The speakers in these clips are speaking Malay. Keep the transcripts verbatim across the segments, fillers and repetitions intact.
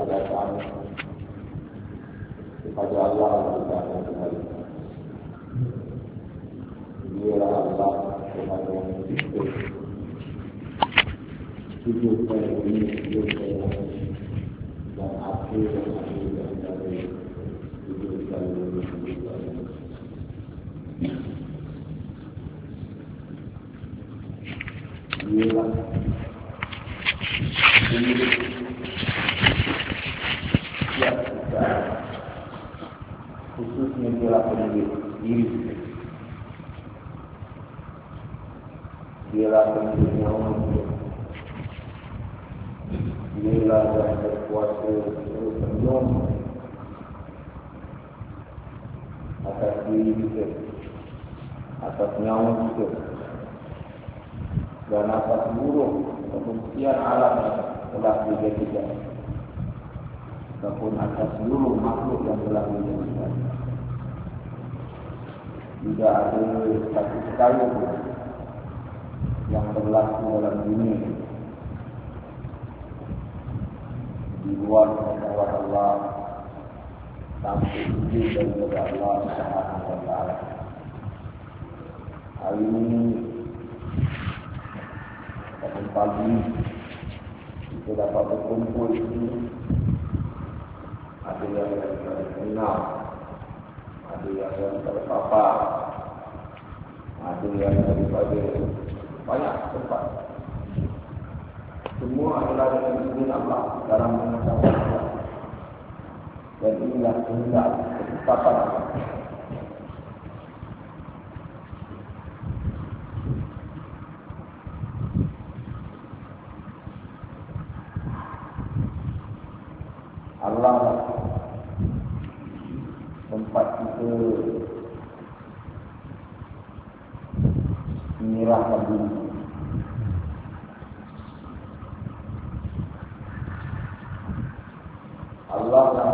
datang kepada Allah kita akan kembali. Dialah Allah Tuhan yang hidup, hidup pada dunia, hidup pada dan akhir dan akhir dan dari hidup pada dunia, hidup pada dialah hidup yang kita khususnya dialah pendiri diri, dialah pendiri nyawa, dialah yang berkuasa untuk penuh atas diri kita, atas nyawa kita, dan atas seluruh kemungkinan alam yang telah dijadikan, ataupun atas seluruh makhluk yang telah dijadikan. Tidak ada satu sekali yang berlaku dalam dunia di luar kekuatan Allah sampai izin daripada Allah Subhanahu wa taala. Hari ini pada pagi kita dapat berkumpul di sini. Ada yang daripada China, ada yang daripada Papa, ada yang daripada banyak tempat. Semua adalah dengan izin Allah dalam mengetahui Allah. Dan inilah kehendak ketetapan Allah. Allah tempat kita menyerahkan diri. Allah lah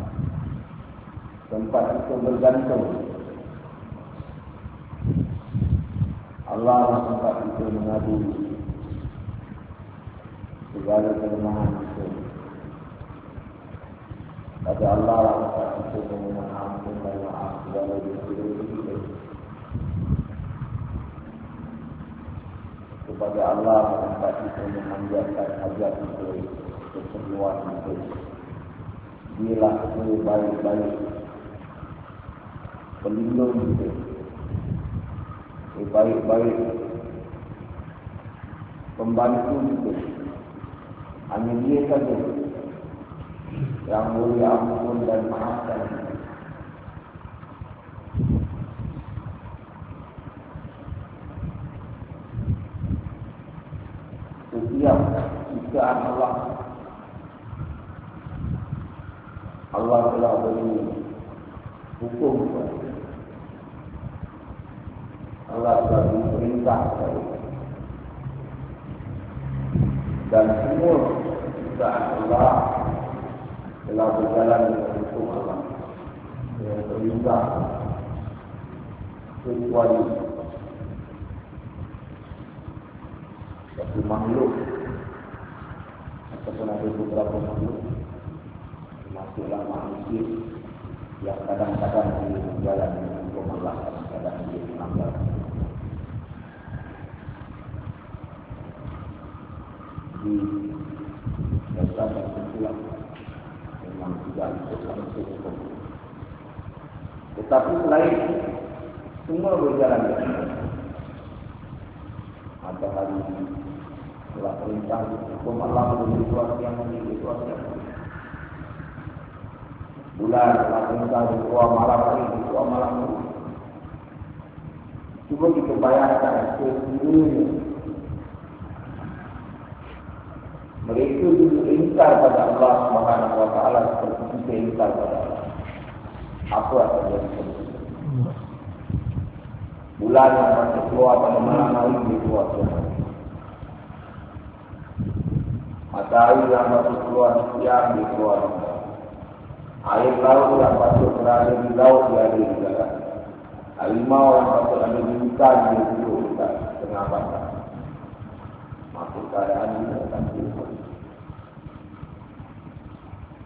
tempat kita bergantung. Allah lah tempat kita mengadu segala kelemahan kita. Pada Allah lah tempat kita memohon ampun dan maaf segala dosa-dosa kita. Kepada Allah lah tempat kita memanjatkan hajat kita, keperluan kita. Dialah sebaik-baik pelindung kita, sebaik-baik pembantu kita. Hanya Dia saja yang boleh ampun dan maafkan kita. Setiap ciptaan Allah, Allah telah beri hukum kepada kita. Allah telah beri perintah kepada kita. Dan semua ciptaan Allah telah berjalan dengan hukum Allah yang perintah kecuali satu makhluk ataupun ada beberapa makhluk, termasuklah manusia yang kadang-kadang dia berjalan dengan hukum Allah, kadang-kadang dia melanggar. Di dasar kesimpulan memang tidak ikut langsung hukum. Tetapi selain semua berjalan dengan matahari telah perintah hukum Allah menjadi sesuatu yang menjadi sesuatu yang bulan telah perintah keluar malam hari, keluar malam hari. Cuba kita bayangkan sesungguhnya mereka juga ingkar pada Allah Subhanahu wa taala seperti kita ingkar pada Allah. Apa akan jadi? Bulan yang masih keluar pada malam hari dia keluar siang hari. Matahari yang masih keluar siang dia keluar. Air laut yang patut berada di laut dia ada di dalam. Harimau yang patut ada di hutan dia duduk di tengah bandar. Maka keadaan ini akan berubah.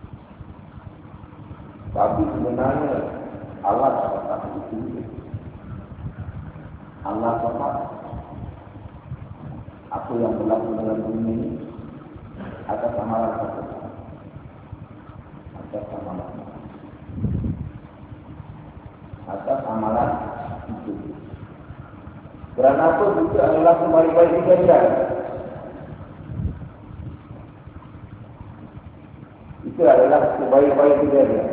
Tapi sebenarnya Allah tak begitu. Allah tetap apa yang berlaku dalam dunia ini atas amalan satu, atas amalan, atas amalan itu. Kerana apa itu adalah sebaik-baik kejadian. Itu adalah sebaik-baik kejadian.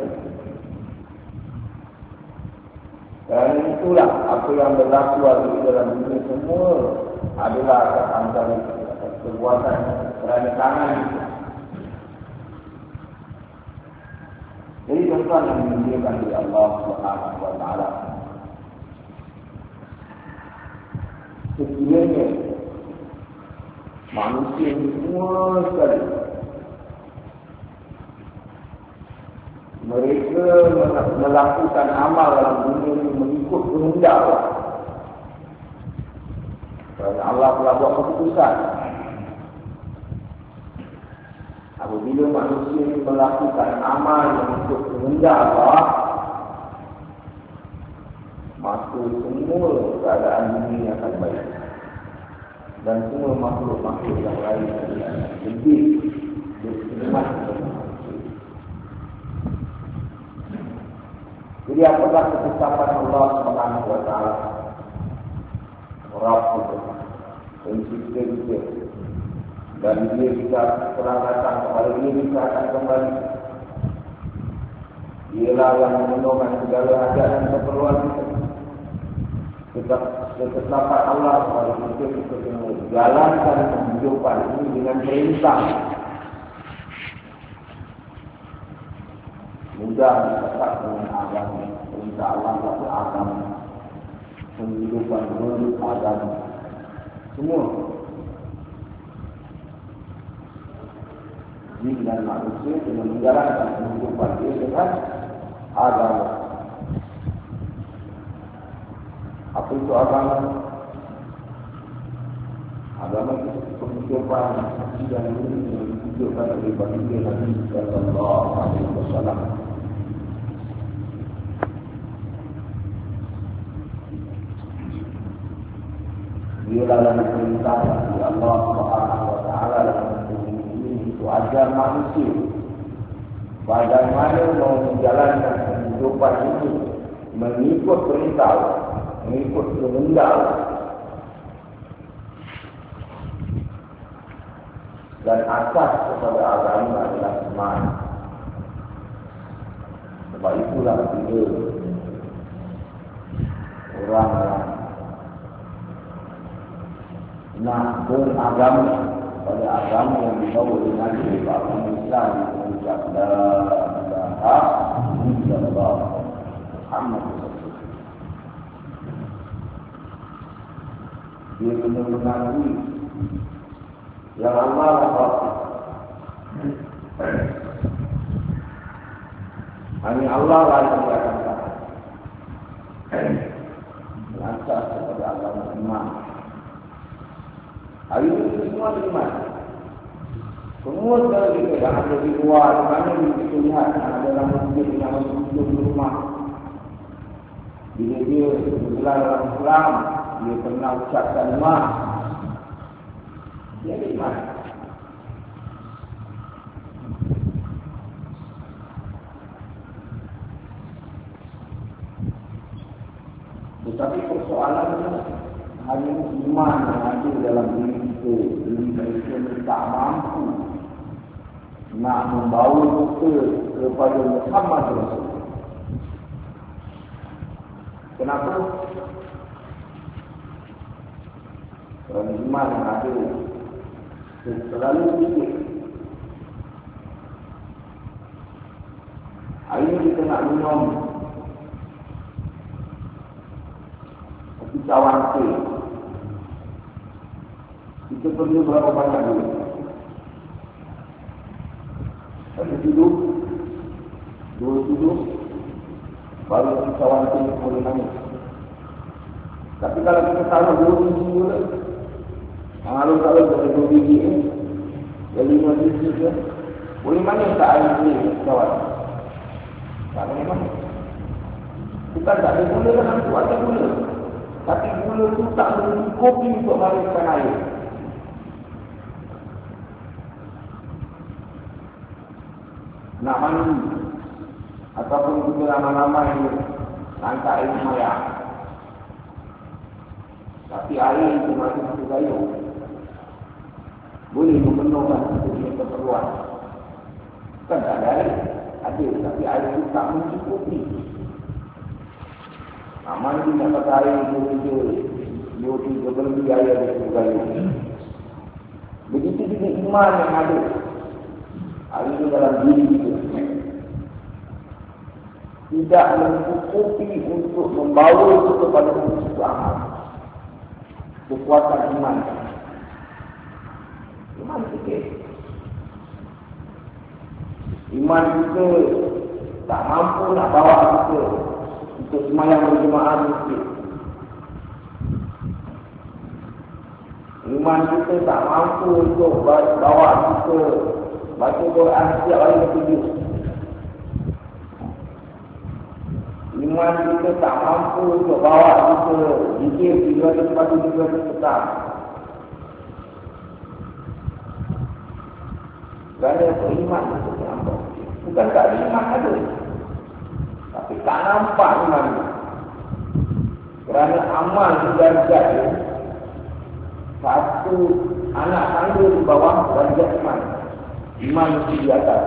Kerana itulah apa yang berlaku di dalam dunia semua adalah atas antara perbuatan kerana tangan itu. Jadi tuan-tuan yang dimuliakan oleh Allah Subhanahu wa taala, sekiranya manusia semua sekali mereka melakukan amal dalam dunia ini mengikut kehendak Allah. Kerana Allah telah buat keputusan. Apabila manusia ini melakukan amal mengikut kehendak Allah, maka semua keadaan dunia akan baik. Dan semua makhluk-makhluk yang lain lebih bersemangat dengan manusia. Jadi apakah ketetapan Allah Subhanahu wa taala? Rabb itu pencipta kita, dan dia kita telah datang kepada dia, kita akan kembali. Dialah yang memenuhkan segala hajat dan keperluan kita. Ketetapan Allah kepada kita, kita kena jalankan kehidupan ini dengan perintah. Mudah ditetap dengan agama. Perintah Allah satu agama. Kehidupan menurut agama. Semua. Jin dan manusia kena menjalankan kehidupan dia dengan agama. Apa itu agama? Agama itu kehidupan dan ini yang ditunjukkan oleh baginda Nabi sallallahu alaihi wasallam. Dia dalam perintah dari Allah Subhanahu wa taala dalam ini itu ajar manusia bagaimana mau menjalankan kehidupan ini mengikut perintah, mengikut kehendak. Dan asas kepada agama adalah iman. Sebab itulah bila orang yang nak beragama pada agama yang dibawa dengan agama Islam, mengucap la ilaha illallah Muhammad Rasulullah. Dia kena mengakui yang Allah Allah hanya Allah lah yang akan datang. Lantas kepada agama iman. Hari ini semua beriman. Semua segala kita yang ada di luar, di mana kita lihat yang ada dalam masjid, yang masuk di rumah. Bila dia bergelar dalam Islam, dia pernah ucapkan iman. Dia beriman. Tetapi persoalannya hanya iman yang ada dalam diri kita. Diri kita tak mampu nak membawa kita kepada Muhammad Rasulullah. Kenapa? Kerana iman yang ada selalu sedikit. Hari ini kita nak minum cawan teh. Kita perlu berapa banyak dulu? Satu duduk, dua duduk, baru cawan teh boleh nangis. Tapi kalau kita taruh dua biji dulu, kalau kalau ada dua biji ni, jadi lima biji je, boleh mana tak air ni cawan? Tak boleh mana. Bukan tak ada gula dalam tu, ada gula. Tapi gula tu tak mencukupi untuk mengalirkan air. Nak mandi ataupun juga ramai-ramai angkat air semayang, tapi air itu masih satu gayung, boleh memenuhkan setiap keperluan. Kan tak ada air, ada, tapi air itu tak mencukupi. Nak mandi nak pakai air dua tiga dua tiga berlebih air dari satu gayung. Begitu juga iman yang ada. Air itu dalam diri kita tidak mencukupi untuk membawa itu kepada sesuatu amal. Kekuatan iman. Iman sikit. Iman kita tak mampu nak bawa kita untuk semayang berjemaah sikit. Iman kita tak mampu untuk bawa kita baca Quran setiap hari ketujuh. Iman kita tak mampu untuk bawa kita zikir tiga ratus empat puluh tiga ratus petang. Kerana iman itu nampak. Bukan tak ada iman ada, tapi tak nampak iman itu. Kerana amal darjat itu, satu anak tangga di bawah darjat iman. Iman mesti di atas.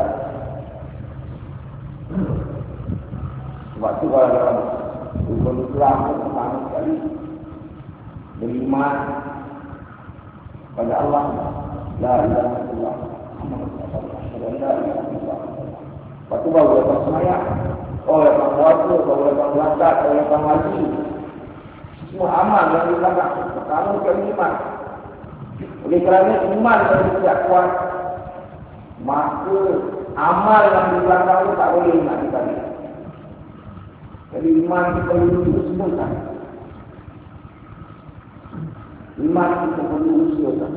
Sebab tu kalau dalam hukum Islam itu pertama sekali beriman pada Allah, la ilaha illallah Muhammad sallallahu alaihi wasallam. Lepas tu baru lepas semayang, oh lepas puasa, baru lepas zakat, baru lepas haji. Semua amal yang dilakukan pertama sekali iman. Oleh kerana iman kalau tidak kuat, maka amal yang di belakang itu tak boleh nak dibalik. Jadi iman kita perlu usahakan. Iman kita perlu usahakan.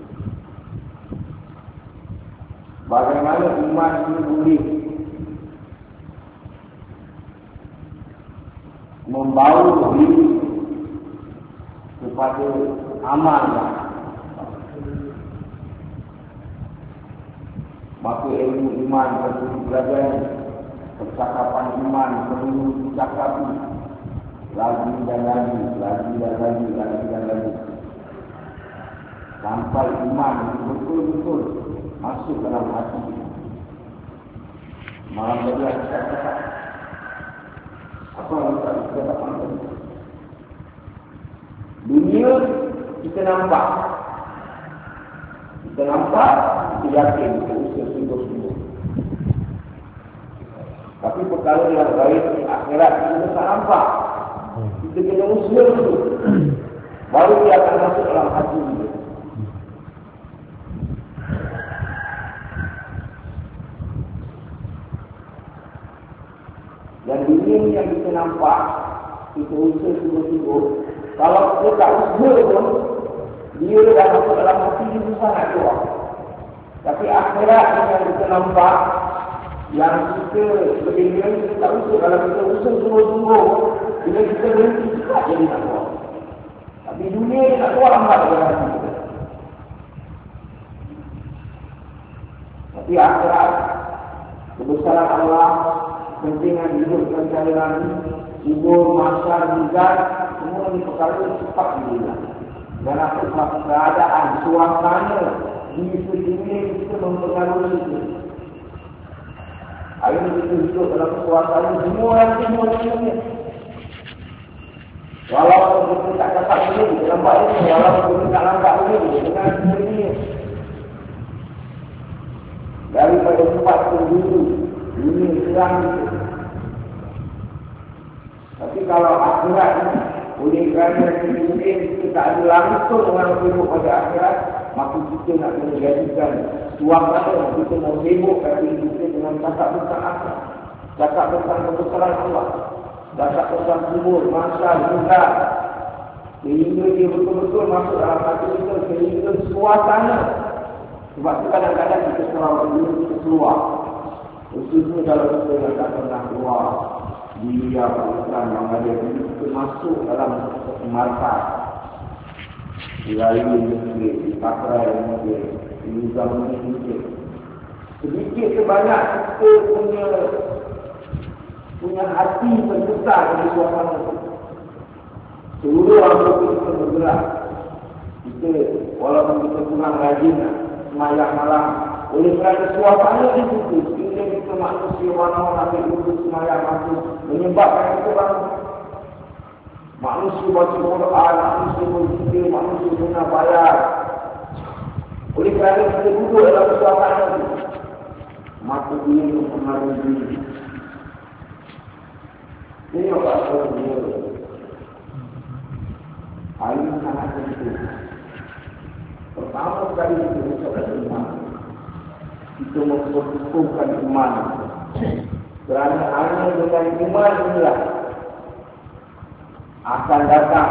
Bagaimana iman ini boleh membawa diri kepada amal yang maka ilmu iman perlu dipelajari, percakapan iman perlu dicakapi lagi dan lagi, lagi dan lagi, lagi dan lagi, sampai iman betul-betul masuk dalam hati. Malam tadi kita cakap apa yang tak kita dapat tadi. Dunia kita nampak, kita nampak, kita yakin, kita usaha sungguh-sungguh. Tapi perkara yang baik di akhirat kita tak nampak. Kita kena usaha dulu, baru dia akan masuk dalam hati kita. Dan dunia yang kita nampak, kita usaha sungguh-sungguh. Kalau kita tak usaha pun, dia dah masuk dalam hati kita susah nak keluar. Tapi akhirat yang kita nampak, yang kita lebih-lebih kita tak usaha. Kalau kita usaha sungguh-sungguh, bila kita berhenti cepat jadi nak keluar. Tapi dunia ni nak keluar lambat dalam hati kita. Tapi akhirat, kebesaran Allah, pentingan hidup dan jalanan kubur, masyar, mizat, semua ini perkara cepat dihilang. Dan apa keadaan, suasana di sekeliling kita mempengaruhi kita. Hari ini kita hidup dalam suasana semua yang semua ini. Walaupun kita tak cakap ini, kita nampak ini, walaupun kita tak nampak ini, dengan ini. Daripada tempat terdulu, dunia serang itu. Tapi kalau akhirat ini, oleh kerana mungkin kita tak ada langsung dengan hidup pada akhirat, maka kita nak menjadikan suasana kita mau sibuk kaki kita dengan cakap tentang akhirat, cakap tentang kebesaran Allah, cakap tentang kubur, masyar, mizat, sehingga dia betul-betul masuk dalam hati kita, sehingga suasana. Sebab tu kadang-kadang kita keluar dulu, kita keluar Khususnya kalau kita yang tak pernah keluar di Afghanistan yang ada ini, kita masuk dalam satu markas di lain mungkin, di Pakrai mungkin, di Nizam mungkin. Sedikit sebanyak kita punya punya hati terbesar dari suasana itu. Seluruh anggota kita bergerak. Kita walaupun kita kurang rajin semayang malam, oleh kerana suasana di situ, sehingga kita manusia mana-mana ambil duduk semayang masuk, menyebabkan kita bangun. Manusia baca Quran, manusia berzikir, manusia guna bayar. Oleh kerana kita duduk dalam suasana itu, maka dia mempengaruhi diri. Ini apa-apa dia. Hal ini sangat penting. Pertama sekali kita mengucapkan iman. Kita memperkukuhkan iman. Kerana hanya dengan iman inilah akan datang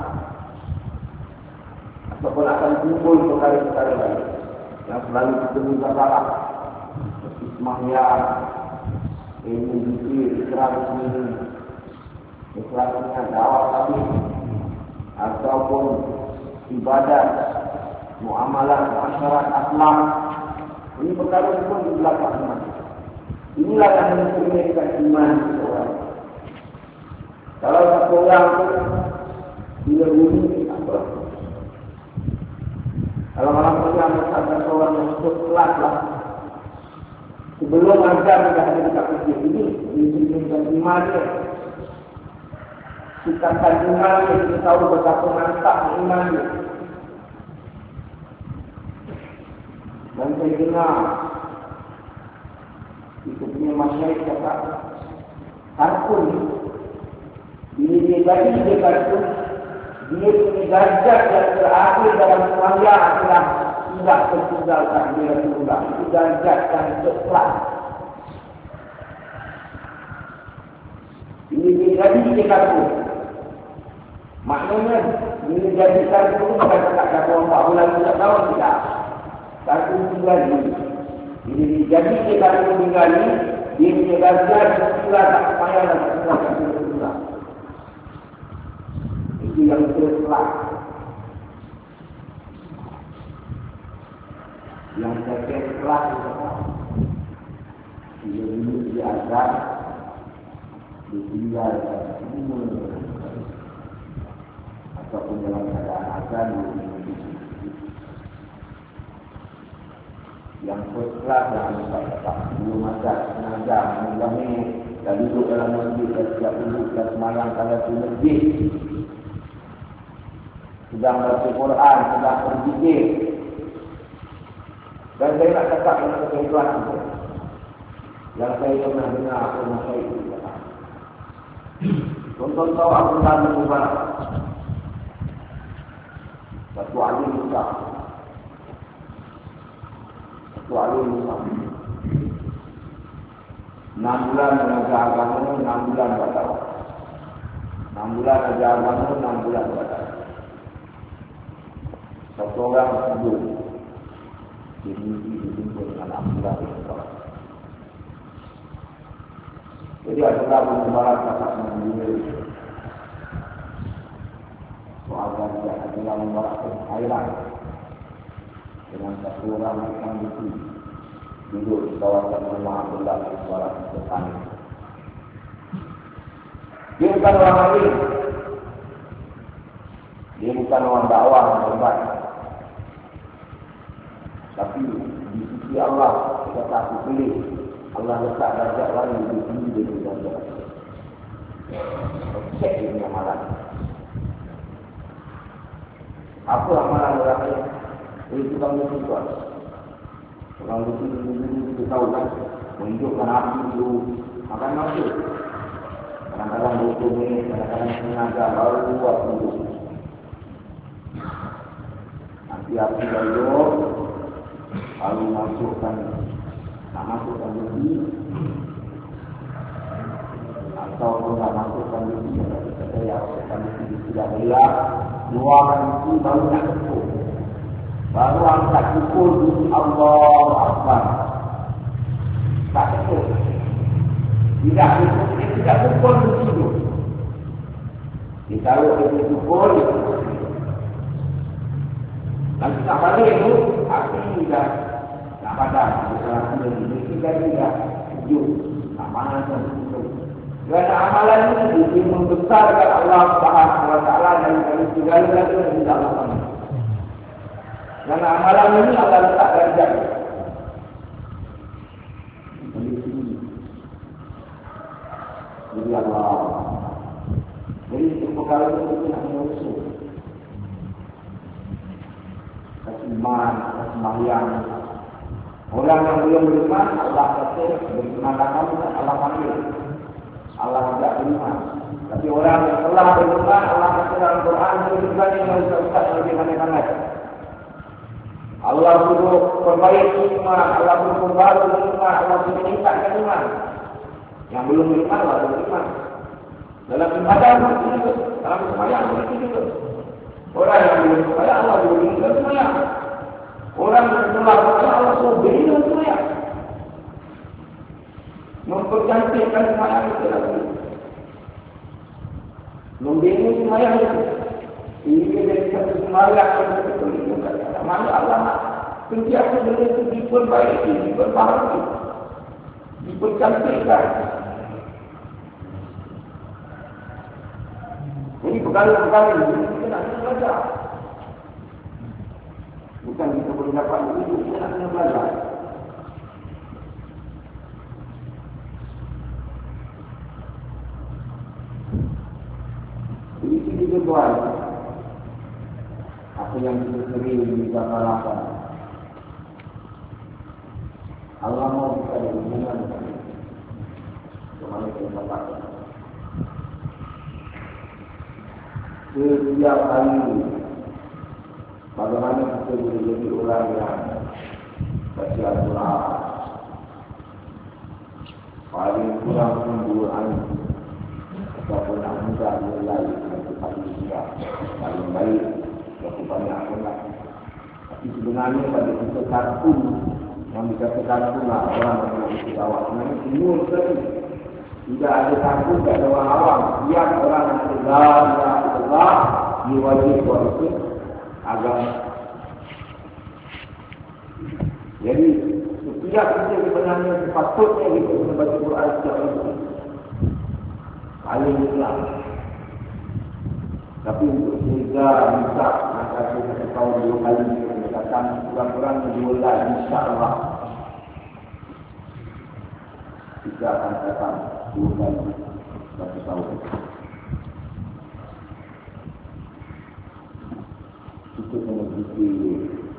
ataupun akan timbul perkara-perkara lain yang selalu kita minta salah. Seperti semayang, ilmu zikir, ikhram sendiri, ikhlasnya dakwah kami, ataupun ibadat, muamalah, masyarakat, akhlak. Ini perkara semua di belakang iman. Inilah yang mencerminkan iman seseorang. Kalau satu orang tu dia bunyi apa? Kalau malam punya ada seorang yang ikut kelas lah. Sebelum ajar dia ada dekat masjid ini, mencerminkan iman dia. Sikapkan iman dia, kita tahu betapa mantap iman dia. Dan saya dengar itu punya masyarakat cakap kartun bila dia jadi dia kartun, dia punya darjat yang terakhir dalam semayang adalah tidak tertinggalkan dia Rasulullah. Itu darjat yang tepat. Bila dia jadi dia kartun, maknanya bila jadi kartun itu bukan cakap kata orang empat bulan tidak tahun tidak. Kartun tinggal ni. Bila dia jadi dia kartun tinggal ni, dia punya darjat tinggal tak semayang dan tak tinggalkan dia Rasulullah. Itu yang tersebut. Yang second kelas itu apa? Dia ini diajar, ditinggalkan semua ataupun dalam keadaan azan. Yang first class yang saya kata belum ada sengaja mengulangi dan duduk dalam masjid dan siap duduk dan semayang kalau di masjid. Sedang baca Quran, sedang berzikir. Dan saya nak cakap dengan kebetulan itu. Yang saya pernah dengar apa masa itu. Tonton tahu Abdullah bin Mubarak. Satu alim besar. Satu alim besar. Enam bulan mengajar agama, enam bulan batal. Enam bulan mengajar agama, enam bulan batal. Satu orang sebut dia mimpi berjumpa dengan Abdullah bin Mubarak. Jadi Abdullah bin Mubarak cakap dengan dia, soalkan dia Abdullah bin Mubarak berhairan dengan satu orang yang mimpi duduk di kawasan rumah Abdullah bin Mubarak depan. Dia bukan orang lain. Dia bukan orang dakwah yang hebat. Tapi di sisi Allah, kita tak pilih. Allah letak darjat lain di sini dari darjat. Cek ini amalan. Apa amalan orang lain? Ini tukang lucu tuan. Tukang lucu dulu kita tahu kan. Menunjukkan api dulu. Akan masuk. Kadang-kadang dua puluh minit, kadang-kadang sengaja baru buat dulu. Nanti api dulu. Lalu masukkan, nak masukkan lebih, atau nak masukkan lebih, kata ya, masukkan lebih tidak boleh, luarkan itu baru nak pukul, baru angkat pukul di Allah Akbar, tak pukul. Tidak, dia tidak pukul begitu. Ditaruh dia pukul, nanti tak balik itu, api dah nak padam. Sekarang ini, kita juga sejuk. Tak mana pun sejuk. Kerana amalan ini, dia membesarkan Allah Subhanahu Wa Taala dari segala-galanya yang tidak lakukan. Kerana amalan ini Allah letak derajat. Jadi Allah. Jadi perkara itu kita nak mengusul. Kasih iman, kasih sembahyang. Orang yang belum beriman, Allah kata beriman kamu dan Allah panggil. Allah tidak beriman. Tapi orang yang telah beriman, Allah kata dalam Quran beriman yang usah-usah lebih banyak-banyak. Allah suruh perbaiki iman, Allah suruh perbaiki iman, Allah suruh meningkatkan iman. Yang belum beriman, Allah beriman. Dalam ibadah seperti itu, dalam sembahyang seperti itu. Orang yang belum sembahyang, Allah beriman sembahyang. Orang yang telah sembahyang, Allah suruh beriman sembahyang. Mempercantikkan sembahyang itu lagi. Membina sembahyang itu. Ini dari satu sembahyang yang betul-betul. Mana Allah nak sentiasa benda itu diperbaiki, diperbaharui, dipercantikkan. Ini perkara-perkara ini kita nak kena belajar. Bukan kita boleh dapat itu, kita nak kena belajar. Ini juga tuan. Apa yang kita sering dikatakan. Allah mau kita ada hubungan dengan kemana kita katakan. Setiap hari, bagaimana kita boleh jadi orang yang baca Al-Quran. Paling kurang pun dua hari. Ataupun nak mudah mulai untuk paling siap, paling baik. Berapa banyak sangat. Tapi sebenarnya pada kita kartun yang dikatakan pula orang yang nak ikut awak. Sebenarnya semua sekali. Tidak ada kartun, tidak ada orang awam. Setiap orang yang tegar, yang tegar, dia wajib buat itu agama. Jadi setiap kita sebenarnya sepatutnya kita kena baca Quran setiap hari. Paling Islam. Tapi untuk sehingga bisa maka kita satu tahun dua kali pendekatan kurang-kurang dua lagi insyaAllah kita akan datang dua kali satu tahun. Kita kena berfikir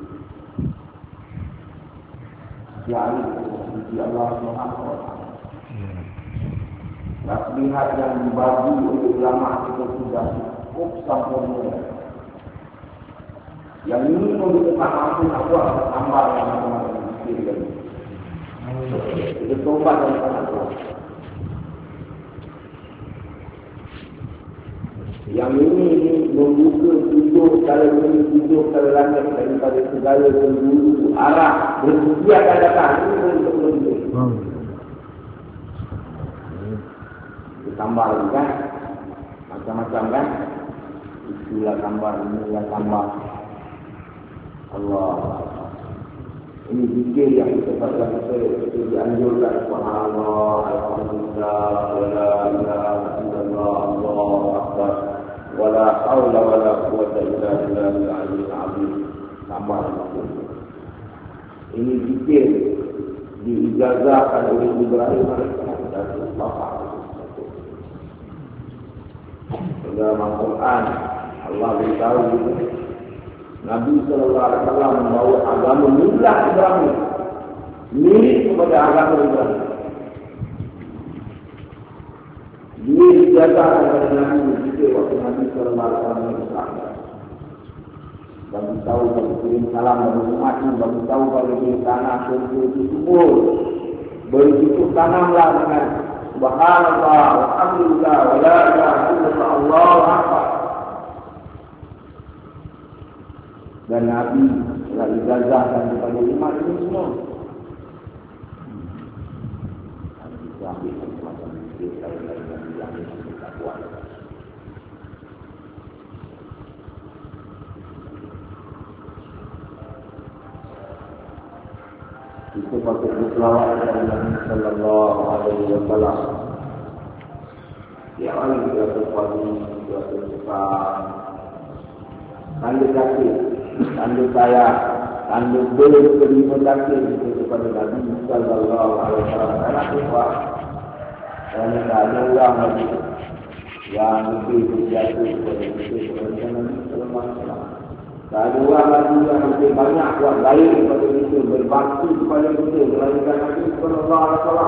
jari berfikir Allah Subhanahu Wa Taala. Nasihat yang dibagi oleh ulama kita sudah cukup sempurna. Yang ini pun kita tak mampu nak buat tambah yang macam-macam fikir lagi. Kita tobat dan tak nak buat. Yang ini membuka tujuh kali ini tujuh kali langit daripada segala penjuru arah bersedia akan datang. Ini pun untuk menunjuk. Tambah lagi kan, macam-macam kan, itulah tambah, inilah tambah. Allah, ini zikir yang kita baca kita dianjurkan. Subhanallah, alhamdulillah, wala ilaha illallah, Allahu akbar, wala haula wala quwwata illa billahil aliyyil azim. Tambah lagi. Ini zikir diijazahkan oleh Ibrahim alaihissalam dari Bapak. Dalam Al-Quran Allah beritahu Nabi sallallahu alaihi wasallam membawa agama millah Ibrahim mirip kepada agama Ibrahim. Dia dijadikan oleh Nabi juga waktu Nabi sallallahu alaihi wasallam bersabda. Bagi tahu bagi kirim salam bagi umat ini, bagi tahu bagi tanah itu subur. Begitu tanamlah dengan Subhanallah, Alhamdulillah, wa la ilaha illallah, Allahu akbar. Dan Nabi telah ijazahkan kepada umat ini semua. ambil semacam itu, lain-lain yang ini tak kuat. Itu patut berselawat kepada Nabi Sallallahu Alaihi Wasallam. Ya Allah, kita terpadu, kita terpadu. Tanda kasih, tanda sayang, tanda berterima kasih itu kepada Nabi Sallallahu Alaihi Wasallam. Karena apa? Kerana tak ada orang lagi yang lebih berjaya kepada kita kepada Nabi Sallallahu Alaihi Wasallam. Tak ada orang lagi yang lebih banyak buat baik kepada kita, berbakti kepada kita melainkan Nabi Sallallahu Alaihi Wasallam.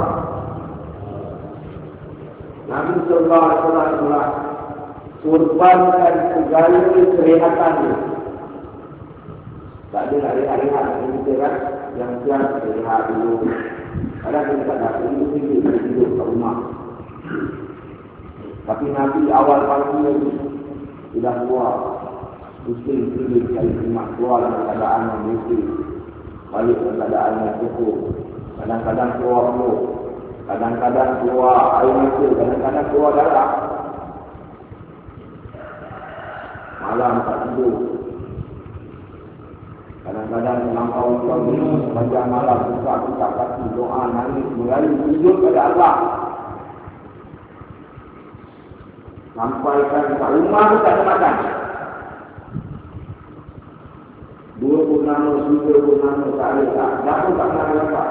Nabi Sallallahu Alaihi Wasallam telah kurbankan segala kerehatannya. Tak ada nak rehat-rehat kita kan, yang siang rehat dulu. Kadang kita tak dapat hidup kita hidup kat rumah. Tapi Nabi awal pagi lagi sudah keluar. Pusing pilih kali semak keluar dalam keadaan yang bersih, balik dalam keadaan yang cukup. Kadang-kadang keluar peluh, kadang-kadang keluar air mata, kadang-kadang keluar darah. Malam tak tidur, kadang-kadang melampau suami, sepanjang malam buka-buka kaki, doa, nangis, merayu, sujud pada Allah. Sampaikan kat rumah tu tak ada makan. Dua pun nama, tiga pun nama, tak ada tak. Dapur tak pernah dapat.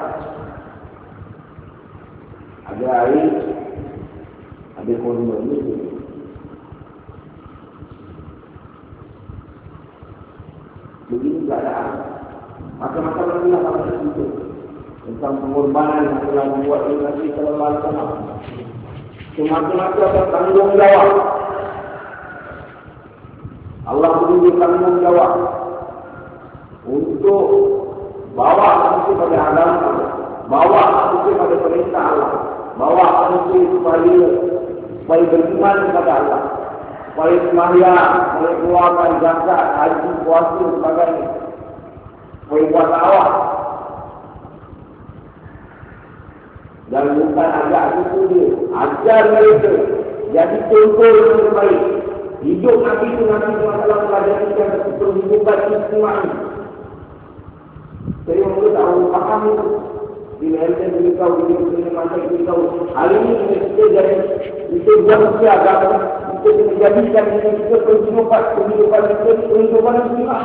Ada air, ada kurma ni. Begini keadaan. Macam-macam lagi lah pada situ. Tentang pengorbanan yang telah membuat Nabi Sallallahu Alaihi Wasallam. Semacam-macam bertanggungjawab. Allah beri tanggungjawab untuk bawa manusia pada agama, bawa manusia pada perintah Allah, bawa manusia supaya supaya beriman kepada Allah, supaya sembahyang, supaya keluarkan zakat, haji, puasa sebagainya, supaya buat dakwah. Dan bukan agak itu dia, ajar mereka jadi contoh yang terbaik. Hidup Nabi itu Nabi Muhammad telah jadikan kehidupan semua ini. Jadi orang tahu faham itu. Bila kita beritahu, bila kita masih beritahu, hari ini kita jadi kita buat agama, kita menjadikan kita kehidupan kehidupan kita kehidupan semua.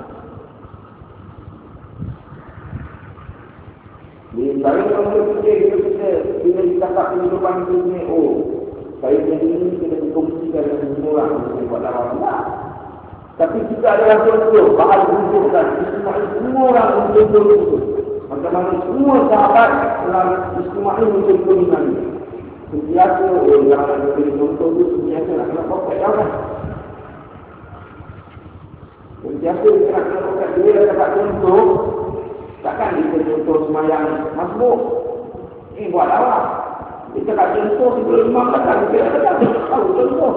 Di balik orang kita kita bila kita dapat kehidupan ini, oh, saya jadi ini kita dikongsikan dengan semua orang untuk buat dakwah. Tapi jika ada yang contoh, bahan menunjukkan Ismail semua orang mencontoh itu. Macam mana semua sahabat dalam Ismail mencontoh Nabi. Sentiasa orang yang memberi contoh itu sentiasa nak kena poket jangan. Sentiasa nak kena poket dia dah dapat contoh. Takkan kita contoh semayang masbuk. Ini buat dakwah. Kita tak contoh sebelum imam datang. Kita tak tahu contoh.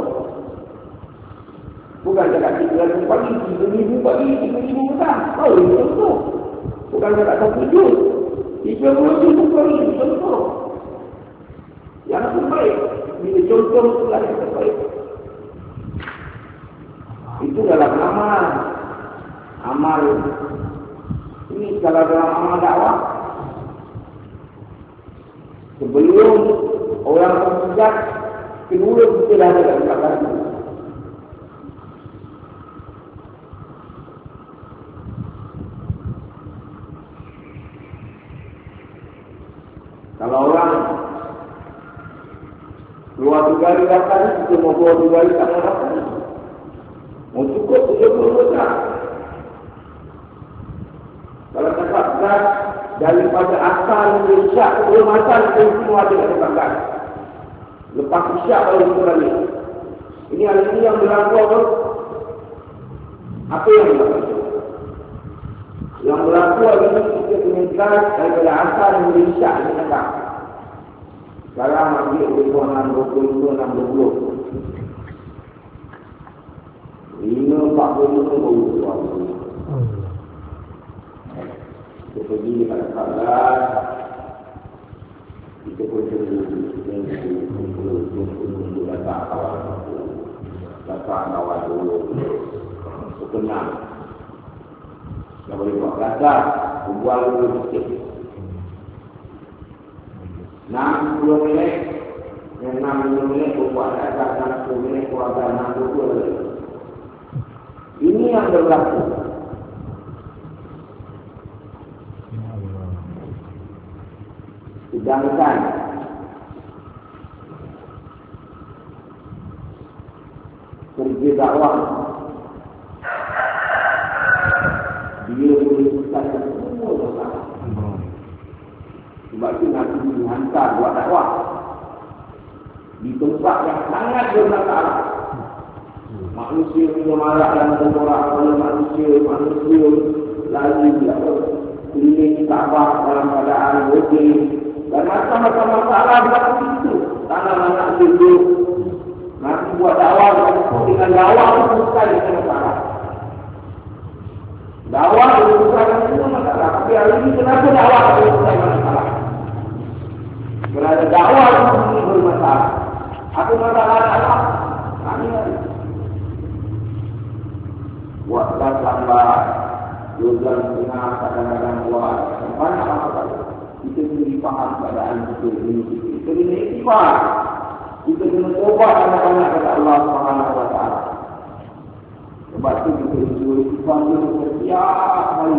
Bukan cakap tiga ribu pagi, tiga ribu pagi, tiga ribu petang. Oh, ini contoh. Bukan cakap satu juz. Tiga puluh ribu pagi, contoh. Yang terbaik. Bila contoh itulah yang terbaik. Itu dalam amal. Amal. Ini kalau dalam amal dakwah. Sebelum orang tersejak, kedua kita dah ada dalam belakang. Kalau orang keluar tiga hari datang, kita mau keluar tiga hari tak mau datang. Mau cukup tujuh puluh besar. Kalau cakap gas, daripada asal isyak sebelum asal kita semua ada kat belakang. Lepas isyak baru kita balik. Ini hari ini yang berlaku apa? Apa yang berlaku? Yang berlaku hari ini kita punya gas daripada asal yang isyak kita cakap. Sekarang ambil dua enam dua puluh enam dua puluh. Lima empat puluh baru keluar. Kita pergi dekat Kaabah. Kita pun untuk datang kawan datang kawan dulu sekenang tak boleh buat rasa buat dulu sikit enam puluh minit enam puluh minit buat rasa enam puluh minit keluarga enam puluh minit ini yang berlaku. Sedangkan kerja dakwah dia boleh selesaikan semua masalah. Sebab itu Nabi dihantar buat dakwah di tempat yang sangat bermasalah. Manusia punya marah dan berdorak oleh manusia, manusia lagi keliling Kaabah dalam keadaan okey. Dan macam-macam masalah berlaku itu. Tanah anak hidup. Nanti buat dakwah dengan dakwah itu bukan dengan masalah. Dakwah itu bukan dengan masalah. Tapi hari ini kenapa dakwah itu bukan masalah? Kerana dakwah itu bermasalah. Apa masalah dakwah? Kami hari. Buat tambah dua setengah kadang-kadang buat banyak masalah. Kita kena faham keadaan kita ini. Kita kena ikhlas. Kita kena tobat anak-anak kepada Allah Subhanahu Wa Taala. Sebab itu kita disuruh ikhlas itu setiap hari.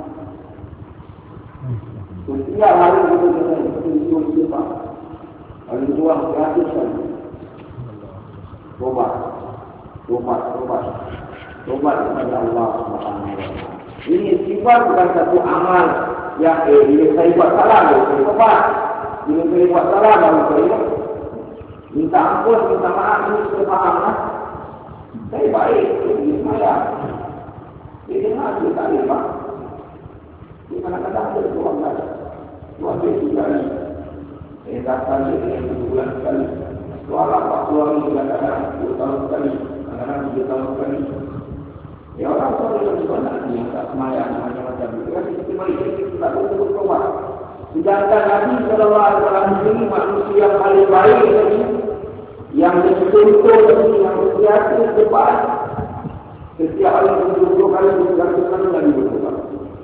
Setiap hari kita kena disuruh ikhlas. Hari dua gratis saja. Tobat, tobat, tobat, tobat kepada Allah Subhanahu Wa Taala. Ini istighfar bukan satu amal. Ya, eh, bila saya buat salah, saya tobat. Bila saya buat salah, baru saya minta ampun, minta maaf, ini saya faham lah. Saya baik, saya pergi semayang. Dia dengar, dia tak lepas. Dia kadang-kadang ada seorang kali. Tuan dia tiga kali. Saya datang dia dengan satu bulan sekali. Suara Pak Tuan ini kadang-kadang dua tahun sekali. Kadang-kadang tiga tahun sekali. Ya orang tua yang sebenar yang tak semayang macam-macam itu kan kita mari kita tak boleh bertobat. Sedangkan Nabi sallallahu alaihi wasallam ini manusia yang paling baik lagi, yang bercontoh lagi, yang berjasa depan setiap hari berdoa kali berdoa lagi berdoa.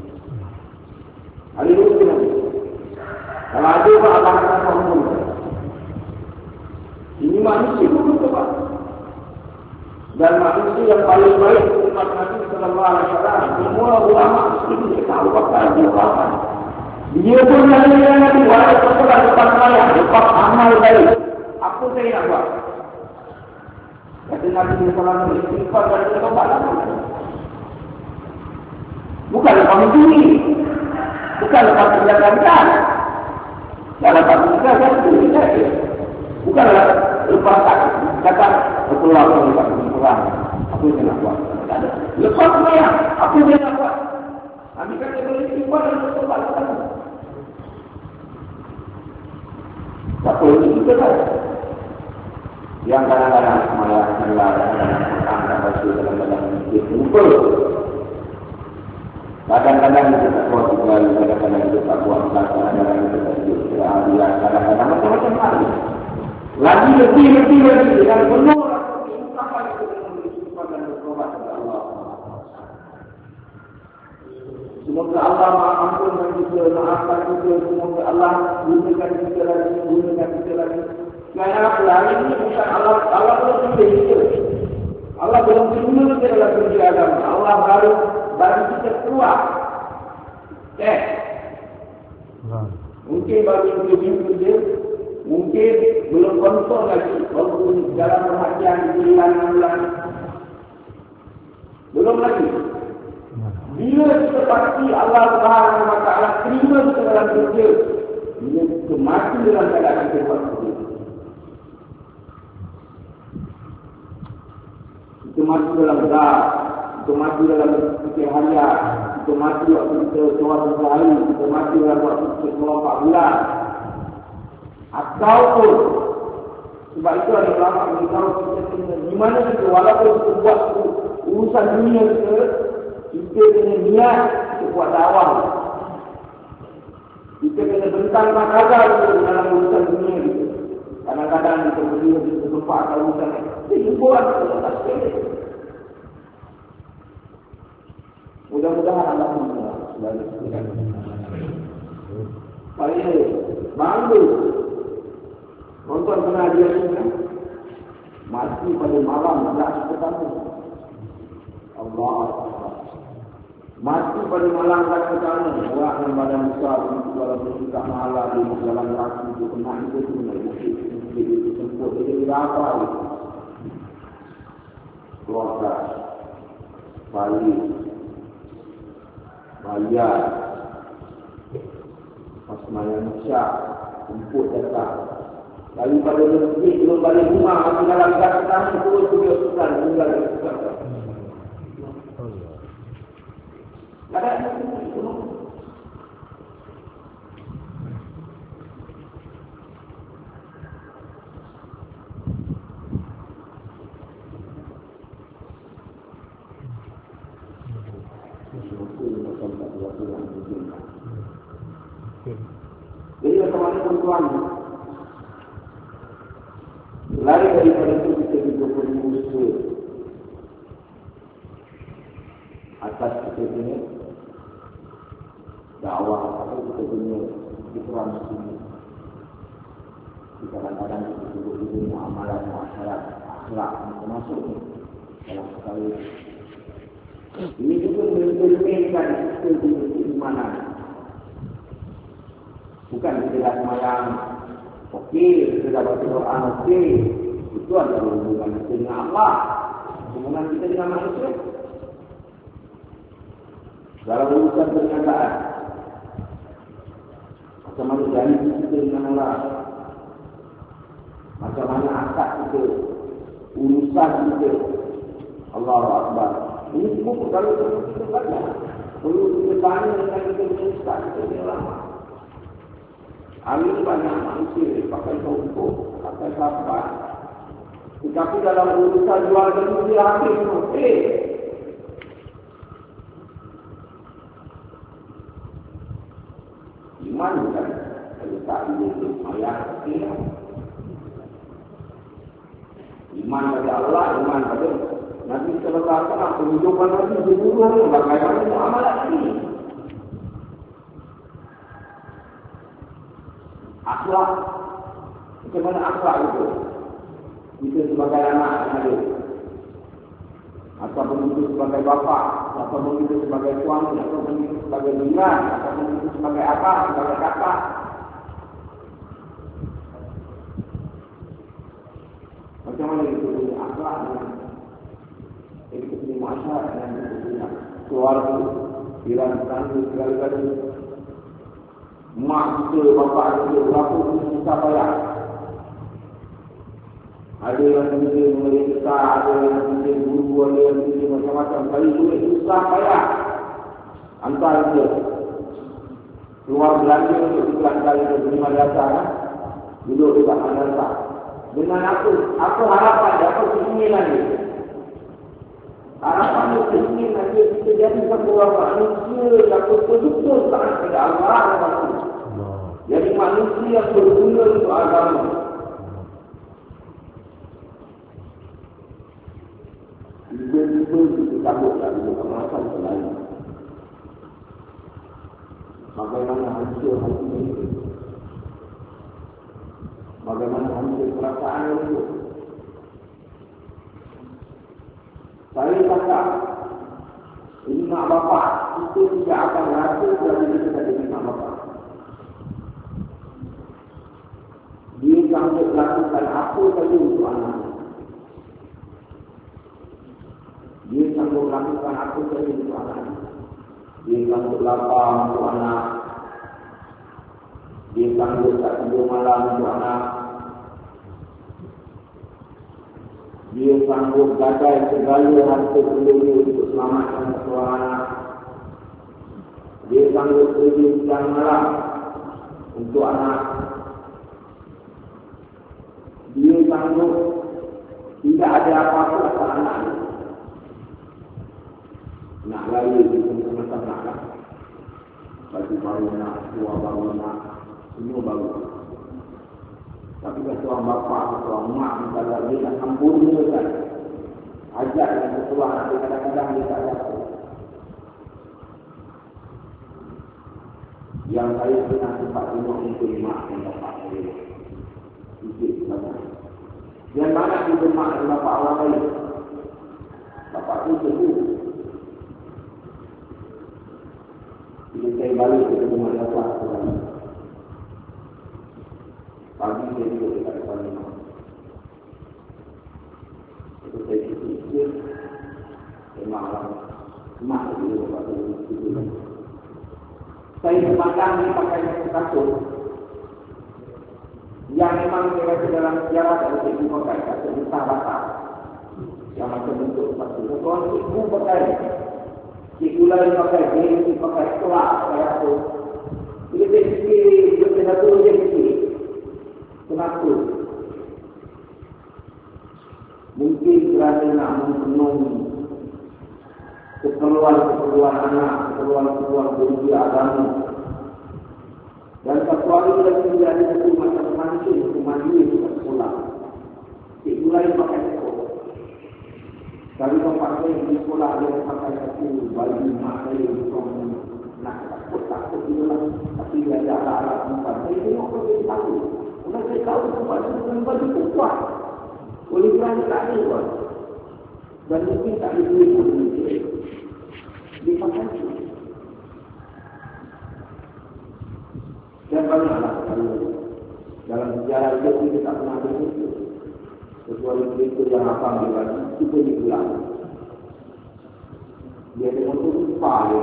Hari itu nanti. Kalau ada Allah akan mengampuni. Ini manusia yang bertobat. Dan manusia yang paling baik umat Nabi sallallahu alaihi wasallam semua ulama muslim kita Abu Bakar ulama. Dia pun yang Nabi wahai sekolah depan saya lepas amal baik. Apa saya nak buat? Kata Nabi sallallahu alaihi wasallam istighfar dan tobat. Bukan lepas mencuri. Bukan lepas menjalankan. Dan lepas menjalankan itu saja. Bukanlah lepas tak kata keluar lepas perang. Apa yang nak buat? Tak ada. Lepas semayang, apa yang nak buat? Nabi kata boleh istighfar dan bertobat. Siapa ini kita tahu? Yang kadang-kadang semayang, semayang, kadang-kadang perang, dan baca, kadang-kadang dia lupa. Kadang-kadang kita tak buat juga, kadang-kadang kita tak buat kadang-kadang kita tak buat kehadiran, kadang-kadang macam-macam hal. Lagi lebih-lebih lagi dengan penuh ungkapan itu dengan beristighfar dan bertobat kepada Allah. Semoga Allah mengampunkan kita, maafkan kita. Semoga Allah gunakan kita lagi, gunakan kita lagi. Kerana apa? Hari ini bukan Allah, Allah belum pilih kita. Allah belum terima kita dalam kerja agama. Allah baru bagi kita keluar. Eh, mungkin bagi kita kerja. Mungkin belum kontrol lagi walaupun dalam perhatian bulan-bulan. Belum lagi. Bila kita pasti Allah Subhanahu Wa Taala terima kita dalam kerja, bila kita mati dalam keadaan kita buat kerja. Kita mati dalam dah, kita mati dalam keseharian, kita mati waktu kita keluar sehari, kita mati dalam waktu kita keluar empat bulan. Ataupun sebab itu ada ulama beritahu kita kena di mana kita walaupun kita buat urusan dunia kita, kita kena niat kita buat dakwah. Kita kena bentang makalah dalam urusan dunia kita. Kadang-kadang kita berdiri di tempat atau urusan kita jumpa orang kita tak sekali. Mudah-mudahan Allah semua selalu saya bangga nonton pengajian ini mati pada malam belas pertama. Allah mati pada malam belas pertama. Orang yang badan besar itu kalau bersikap malam di dalam kaki itu kena itu semua itu itu semput itu tidak apa itu keluarga balik bayar pas malam syak semput datang daripada masjid belum balik rumah masih dalam gatan terus dia sukan tinggal di sukan ada itu jadi bagaimana tuan lari daripada itu kita juga perlu usaha atas kita ini dakwah atau kita punya pikiran sini di kadang-kadang kita juga punya amalan masyarakat akhlak termasuk dalam sekali ini juga mencerminkan sistem keimanan. Bukan kita dah semayang okey, kita dah baca Quran okey, itu adalah hubungan kita dengan Allah, hubungan kita dengan manusia. Dalam urusan perkataan macam mana janji kita dengan Allah, macam mana akad kita, urusan kita, Allahu Akbar. Ini semua kalau kita baca perlu kita tanya dengan kita punya ustaz kita punya ulama. Hari ini banyak manusia pakai tongkok, pakai sahabat. Tetapi dalam urusan jual beli dia habis semua. Eh, iman bukan kalau tak boleh ayat kita. Iman pada Allah, iman pada Nabi sallallahu alaihi wasallam, penunjukan Nabi seluruh bagaimana muamalah ini. Akhlak, macam mana akhlak itu? Kita sebagai anak ada, ataupun kita sebagai bapa, ataupun kita sebagai suami, ataupun kita sebagai jiran, ataupun kita sebagai apa, sebagai kakak. Macam mana kita punya akhlak dengan kita punya masyarakat dan kita punya keluarga, jiran, tetangga, segala-gala. Mak kita, bapa kita, berapa kita susah payah. Ada yang mungkin mereka, ada yang mungkin guru, ada yang mungkin macam-macam. Kali duit susah payah. Antara dia keluar belanja untuk dikeluarkan ke lima dasar, duduk di belakang dasar. Dengan aku, aku harapan dia, aku keinginan dia. Harapan dia keinginan dia, kita jadi sebuah manusia yang betul-betul taat kepada Allah dan Rasul. Jadi manusia yang berguna untuk agama. Tiba-tiba kita cabut lagi dengan masalah selain. Bagaimana hancur hati ini? Bagaimana hancur perasaan itu? Saya kata, ini mak bapak itu tidak akan rasa dari kita dengan mak bapak. Dia sanggup lakukan apa saja untuk anak. Dia sanggup lakukan apa saja untuk anak. Dia sanggup lapar untuk anak. Dia sanggup tak tidur malam untuk anak. Dia sanggup gadai segala harta benda untuk selamatkan satu anak. Dia sanggup kerja siang malam untuk anak. Dia sanggup tidak ada apa-apa atas anak. Nak lari di tengah-tengah nak. baju baru nak, tua baru nak, semua baru. Tapi kalau seorang bapa, seorang mak, kalau dia nak sempurnakan ajak dengan sesuatu anak dia, kadang-kadang dia tak dapat. Yang saya pernah sempat tengok itu mak dan bapa saya. Sikit banyak. Yang banyak itu mak dan bapa orang lain. Bapa itu sebuah. Bila saya balik ke rumah bapa saya, pagi saya juga dekat depan rumah. Itu saya fikir, saya malam, mak dia bapa saya. Saya memandang dia pakai kasut yang memang saya rasa dalam sejarah kalau cikgu pakai kasut besar basah yang macam bentuk sepatu. Kalau cikgu pakai, cikgu lain pakai, dia pakai kelak, pakai apa. Bila saya fikir, dia kena turun dia fikir. Kenapa? Mungkin kerana nak memenuhi keperluan-keperluan anak, keperluan-keperluan budi agama. Dan satu hari lagi menjadi satu macam mancing, satu mandiri dekat sekolah. Cikgu lain pakai sekolah. Kali bapak saya di sekolah, dia pakai satu baju mak saya bukan nak takut-takut itu lah. Tapi dia ada alat-alat tempat. Saya tengok kau saya tahu. Kalau saya tahu tempat itu bukan baju itu kuat. Oleh kerana tak ada kuat. Dan mungkin tak ada duit pun dia. Dia pakai itu. Dan banyaklah kalau dalam sejarah hidup kita tak pernah ada itu. Kecuali itu yang akan dia bagi, itu pun diulang. Dia tengok itu lupa dia.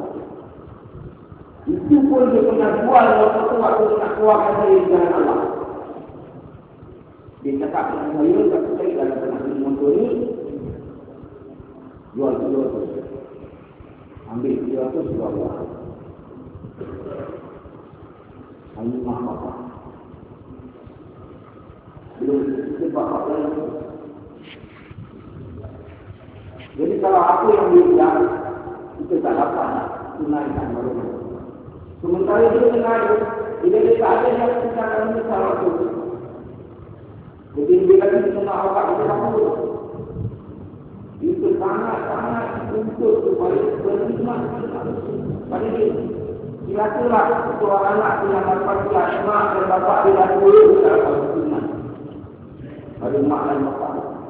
Itu pun dia pernah jual waktu waktu nak keluarkan saya di jalan Allah. Dia cakap dengan saya, kata saya dalam pernah di motor ni, jual jual tu. Ambil jual tu, jual jual. Ini mah bapak. Belum kita bapak lain. Jadi kalau apa yang dia bilang, kita tak dapat nak tunaikan mereka. Sementara dia dengar, bila dia tak ada yang kita akan misal itu. Jadi dia kata kita nak awak, kita tak mahu. Itu sangat-sangat untuk supaya beriman pada dia. Silaturah seorang anak yang dapat kelas mak dan bapak dia dah tua, dia tak dapat beriman pada mak dan bapak.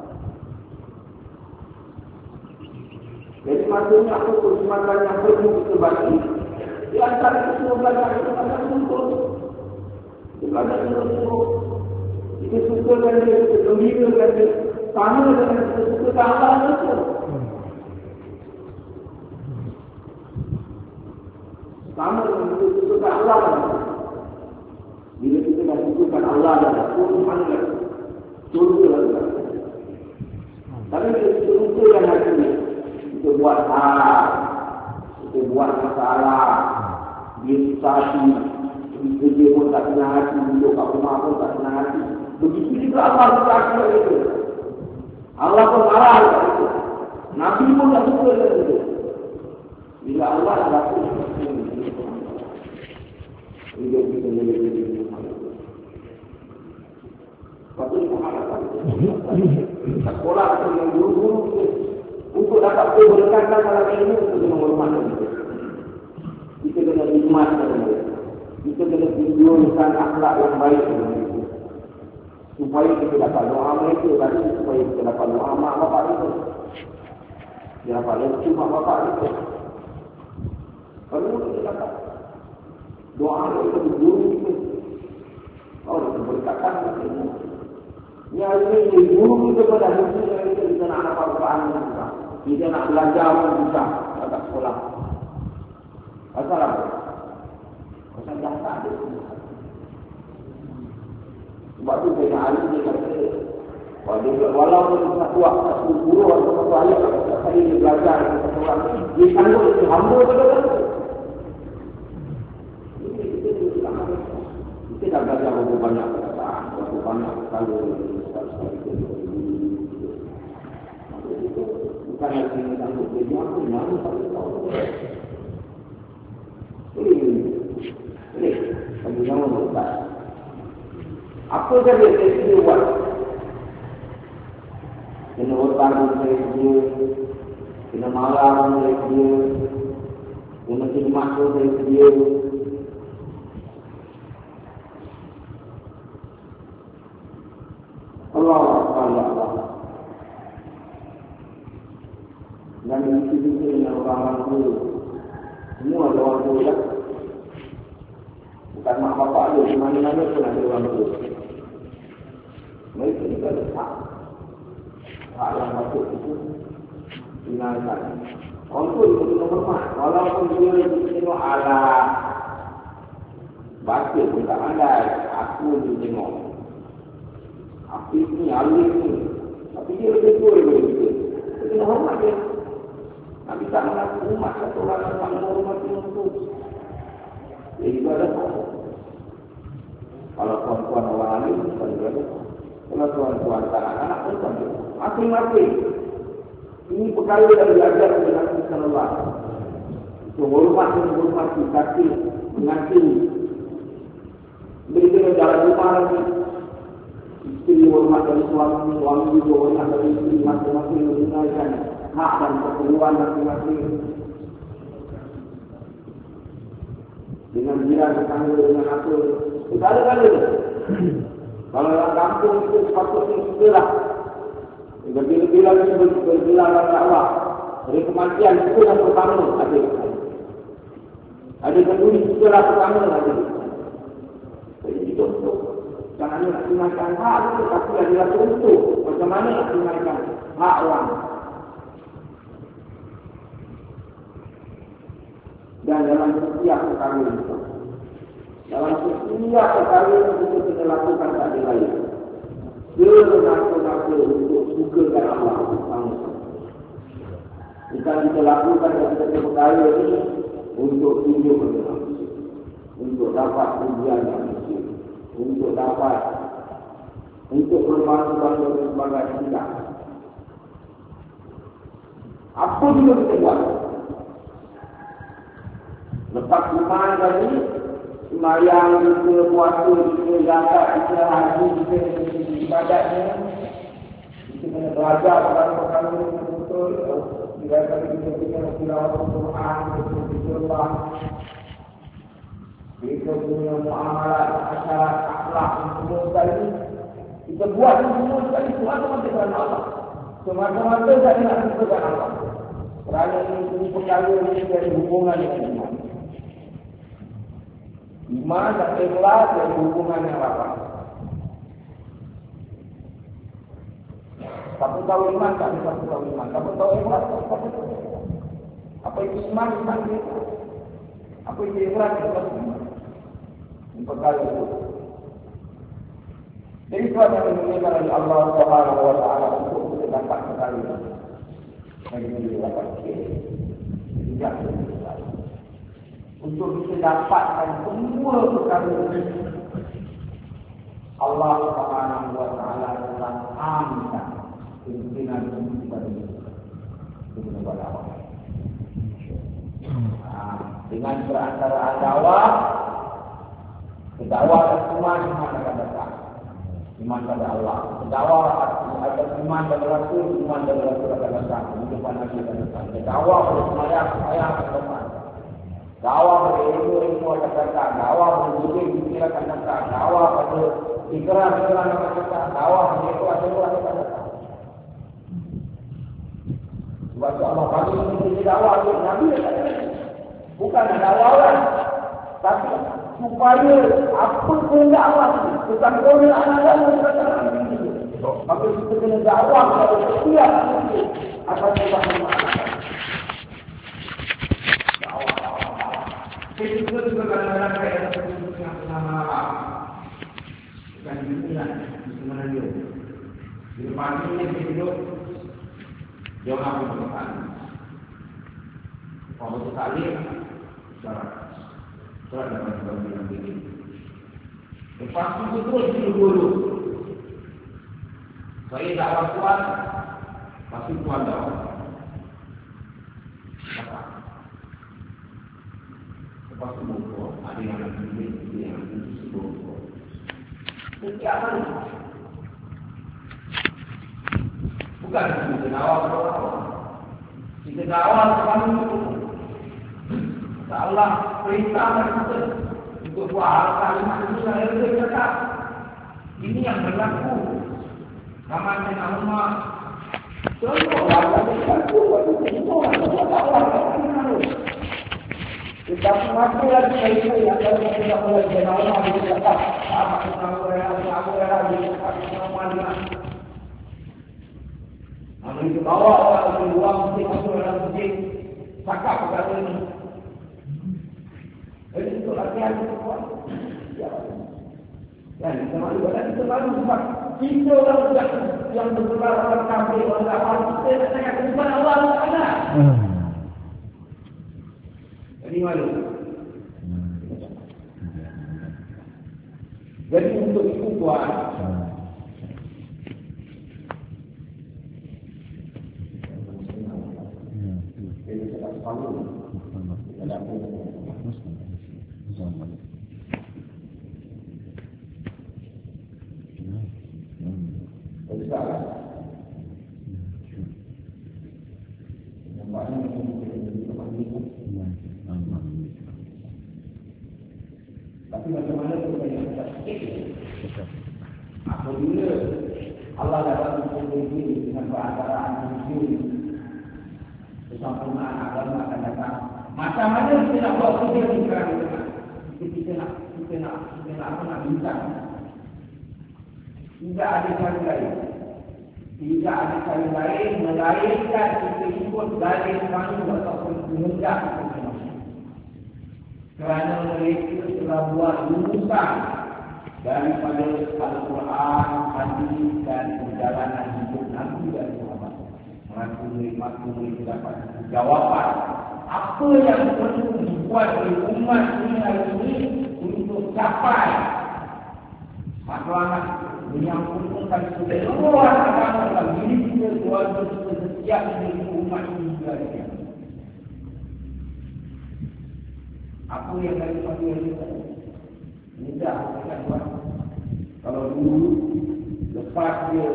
Jadi maksudnya apa kesempatan yang perlu kita bagi. Di antara semua belajar kita belajar untuk kita belajar untuk kita sukakan dia, kita gembirakan dia, sama dengan kita sukakan Allah itu. Sama dengan kita sukakan Allah. Bila kita dah sukakan Allah dan Rasul, mana surga lah. Tapi bila kita sukakan hati ni, kita buat hal, kita buat masalah, dia susah hati, kerja pun tak senang hati, duduk kat rumah pun tak senang hati. Begitu juga Allah suka kita itu. Allah pun marah kat itu. Nabi pun tak suka kat itu. Bila Allah dah suka, hidup kita boleh jadi Muhammad. Patut Muhammad. Sekolah kita yang guru-guru untuk dapat keberkatan dalam ilmu kita kena hormat kita. Kita kena hormat kita. Kita kena tunjukkan akhlak yang baik kita. Supaya kita dapat doa mereka tadi, supaya kita dapat doa mak bapak kita. Dia dapat lecu mak bapak kita. Perlu kita dapat doa mereka di guru kita. Oh, keberkatan kita. Yang ini guru kita pada hari ini kita nak dapat Quran kita. Kita nak belajar pun bisa kat sekolah. Pasal apa? Pasal jasa dia. Sebab tu saya hari ni kata, walaupun satu satu guru atau satu ayat saya dia belajar dengan satu orang, dia sanggup dia hamba pada dia. Kita dah belajar berapa banyak perkataan, berapa banyak kali bukan lagi sanggup dia apa, mana tak tahu. Ini berubah. Apa saja dia buat? Kena hutang oleh dia, kena marah oleh dia, kena khidmat oleh dia. Allah Allah Allah. Dan itu dengan orang-orang tua. Semua ada orang tua lah. Bukan mak bapak dia, di mana-mana pun ada orang tua. Mereka juga ada hak. Hak yang patut itu tinggalkan. Orang tua itu kena hormat. Walaupun dia tengok ala baca pun tak pandai. Aku dia tengok. Apis ni, alif ni. Tapi dia lebih tua daripada kita. Kita kena hormat dia. Nabi tak mengaku umat satu orang yang tak menghormati untuk. Dia juga ada hak. Kalau tuan-tuan orang alim, bukan juga ada. Kalau tuan-tuan anak-anak pun bukan juga. Masing-masing. Ini perkara yang belajar oleh Nabi sallallahu alaihi wasallam. Menghormat dan menghormati kaki menanti. Bila jalan rumah lagi. Isteri hormat dari suami, suami juga hormat dari isteri, masing-masing menunaikan hak dan keperluan masing-masing. Dengan jiran tetangga, dengan apa, segala-gala. Kalau orang kampung itu sepatutnya juga lah. Lebih-lebih lagi bergelar kepada Allah. Dari kematian juga lah pertama ada. Ada kenduri juga lah pertama ada. Jadi itu untuk jangan nak tunaikan hak itu, tapi adalah contoh macam mana nak tunaikan hak orang. Dan dalam setiap perkara itu, dalam setiap perkara itu kita kena lakukan tak ada lain. Dia untuk sukakan Allah. Bukan kita lakukan setiap perkara ini untuk tunjuk kepada manusia, untuk dapat pujian manusia, untuk dapat untuk berbangsa-bangsa sebagai tidak. Apa juga kita buat? Lepas iman tadi, sembahyang kita, puasa kita, zakat kita, haji kita, ibadatnya, kita kena belajar perkara-perkara yang betul. Bila kali kita kena tilawah Al-Quran, kita berdoa, kita punya muamalah, syarat, akhlak, semua sekali. Kita buat semua sekali, semata-mata kerana Allah. Semata-mata tak nak sukakan Allah. Kerana ini perkara ini dari hubungan dengan iman. Iman dan ikhlas dari hubungan yang rapat. Siapa tahu iman, tak ada siapa tahu iman. Siapa tahu ikhlas, tak siapa tahu. Apa itu iman, iman itu. Apa itu ikhlas, ikhlas iman. Ini perkara itu. Jadi sebab yang dimuliakan oleh Allah Subhanahu wa taala untuk kita dapat perkara ini. Bagi kita dapat tidak berdosa. Untuk kita dapatkan semua perkara ini, Allah Subhanahu wa taala telah aminkan pimpinan kepada kita kepada Allah. Dengan berantara dakwah, dakwah dan iman iman akan datang. Iman pada Allah. Dakwah ada iman pada Rasul, iman pada Rasul akan datang. Kehidupan Nabi akan datang. Dakwah pada semayang, semayang akan datang. Dakwah pada ilmu-ilmu akan datang. Dakwah pada zikir-zikir akan datang. Dakwah pada ikrar-ikrar akan datang. Dakwah pada ikhlas-ikhlas akan datang. Sebab itu Allah bagi ini jadi dakwah untuk Nabi akan datang. Bukan dakwah orang. Tapi supaya apa kehendak Allah bukan kehendak anak-anak kita. Maka kita kena dakwah kepada setiap manusia akan sebab masyarakat. Kita juga juga kadang-kadang kaya ada penduduk yang bernama bukan diingat di mana dia. Di depan ini dia hidup dia orang pun berdepan. Kalau itu salib syarat syarat dapat dibagi yang begini. Lepas itu terus hidup dulu. Saya dakwah kuat, pasti kuat dakwah. Lepas Pasti buku, ada yang lebih, ada yang lebih buku. Itu apa ni? Bukan kita nawar orang. Kita nawar kami itu. Allah perintah kita untuk buat hal-hal ini saya berkata. Ini yang berlaku. Kaman dan Umar. Contoh warga berlaku waktu itu orang Allah. Kita masih lagi lagi yang kalau kita mulai jenama di dekat apa kita mulai apa mulai di dekat semua dia. Namun itu bawa orang ke luar mesti masuk dalam masjid cakap perkara ini. Jadi itu latihan kita buat. Ya. Dan kita malu dan kita malu sebab kita orang sudah yang bergerak orang kafir orang kafir kita nak cakap kepada Allah Taala. Jadi malu. Jadi untuk itu tuan, jadi kita malu. Kita tapi macam-mana kita yang kita sikit. Apabila Allah dapat mempunyai dengan perantaraan manusia, kesempurnaan agama akan datang. Macam mana kita nak buat kerja ni sekarang ni? Kita, kita nak, kita nak, kita nak apa nak bincang. Tidak ada cara lain. Tidak ada cara lain melainkan kita ikut garis pandu ataupun penunjuk kita. Kerana mereka telah buat lulusan daripada Al-Quran, Hadis dan perjalanan hidup Nabi dan Muhammad. Mereka mereka mereka dapat jawapan apa yang perlu dibuat oleh umat ini hari ini untuk capai matlamat menyambungkan seluruh agama dalam diri kita, keluarga kita, setiap negeri umat ini juga. Apa yang daripada yang kita mudah kita buat. Kalau dulu lepas dia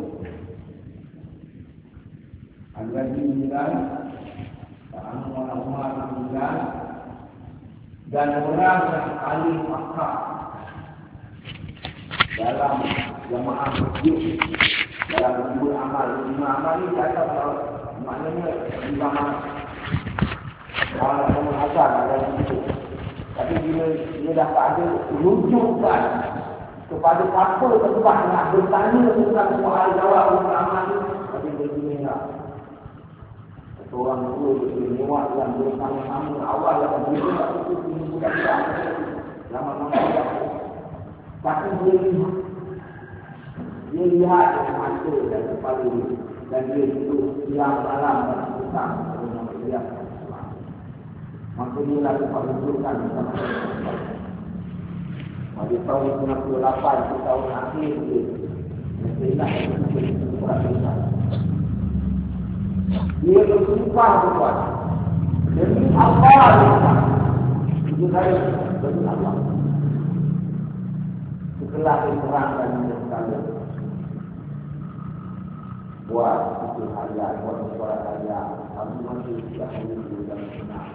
Al-Ghazali meninggal, Anu Umar meninggal, dan orang yang paling pakar dalam jamaah masjid, dalam dua amal, lima amal ini kata maknanya lima amal. Orang yang mengajar ada itu. Tapi bila dia dah tak ada rujukan kepada apa tempat nak bertanya tentang soal jawab ulama itu, tapi dia mengira. Seorang itu berniat yang bersama-sama awal yang berbeza itu bukan dia. Lama-lama dia. Tapi dia lihat, dia lihat mata dan kepala dia, dan dia itu yang dalam dan susah dengan dia. Maka inilah tempat menunjukkan bersama pada tahun sembilan puluh lapan ke tahun akhir dia Mestilah dia bersumpah berbuat demi Allah itu saya demi Allah setelah diterangkan oleh sekalian buat itu ayat, buat suara ayat kami masih tidak menunggu dan benar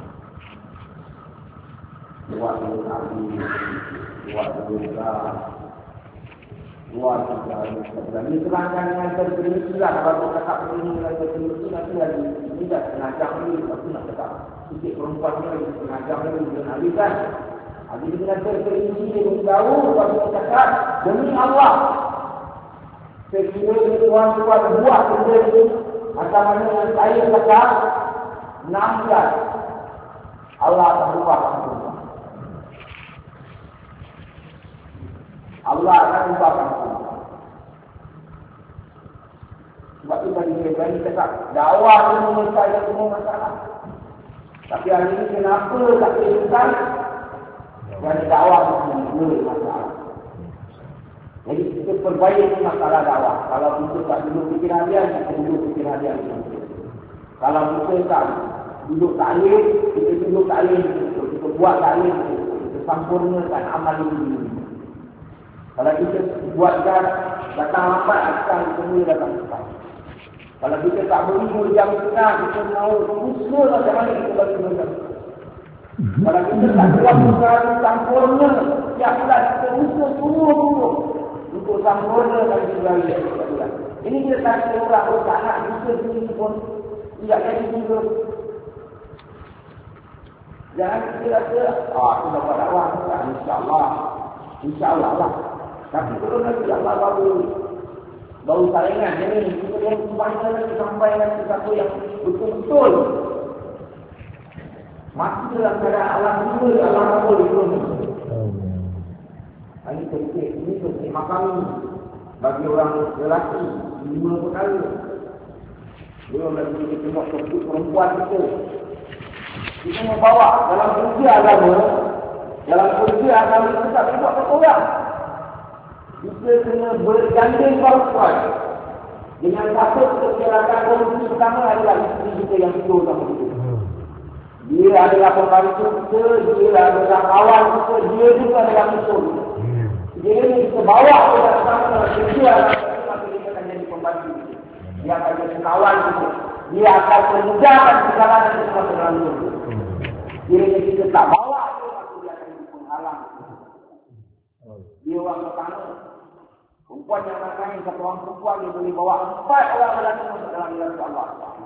buat kami buat dosa buat dosa dan diterangkan dengan terperinci-lah kalau cakap begini dengan terperinci nanti lagi ini dah penajam ni aku nak cakap sikit perempuan ni lagi penajam ni dengan Nabi kan Nabi dengan terperinci dia beritahu kalau kita cakap demi Allah sekiranya tuan-tuan buat benda ini macam mana yang saya cakap enam belas Allah akan berubah kamu Allah akan ubah kamu. Sebab itu tadi saya berani cakap dakwah itu menyelesaikan semua masalah. Tapi hari ini kenapa tak selesai? Kerana dakwah itu menyelesaikan masalah. Jadi kita perbaiki masalah dakwah. Kalau kita tak dulu fikiran dia, kita dulu fikiran dia. Kalau kita tak duduk taklim, kita duduk taklim, kita buat taklim, kita sempurnakan amal ini. Kalau kita buatkan datang lambat, akan semua datang cepat. Kalau kita tak beribu jam setengah, kita mau usaha macam mana kita bagi mereka. Kalau kita tak buat secara sempurna, setiap bulan kita usaha sungguh-sungguh untuk sempurnakan sebagai bulan. Ini kita tak kira orang, oh tak nak usaha sini pun tidak jadi juga. Jangan kita rasa, ah, aku dapat dakwah, insyaAllah. InsyaAllah lah. Tapi kalau nanti Allah baru baru saringan ini, kita yang semuanya nanti sampai nanti satu yang betul-betul masih dalam keadaan alam dulu, alam kabul itu. Ini penting, ini penting makam bagi orang lelaki lima perkara. Belum lagi kita tengok perempuan itu. Kita membawa dalam kerja agama, dalam kerja agama kita tak boleh buat orang. Kita kena berganding perempuan. Dengan satu kecelakaan korupsi pertama adalah isteri kita yang tidur sama kita. Dia adalah pembantu kita, dia adalah kawan kita, dia juga adalah musuh kita. Dia ini kita bawa kita sama kerja, maka dia akan jadi pembantu kita. Dia akan jadi kawan kita. Dia akan menegakkan perjalanan kita semasa lalu. Dia ini kita tak bawa dia, maka dia akan jadi penghalang. Dia orang pertama. Perempuan yang nak kain, satu orang perempuan dia boleh bawa empat orang lelaki masuk dalam jalan Allah.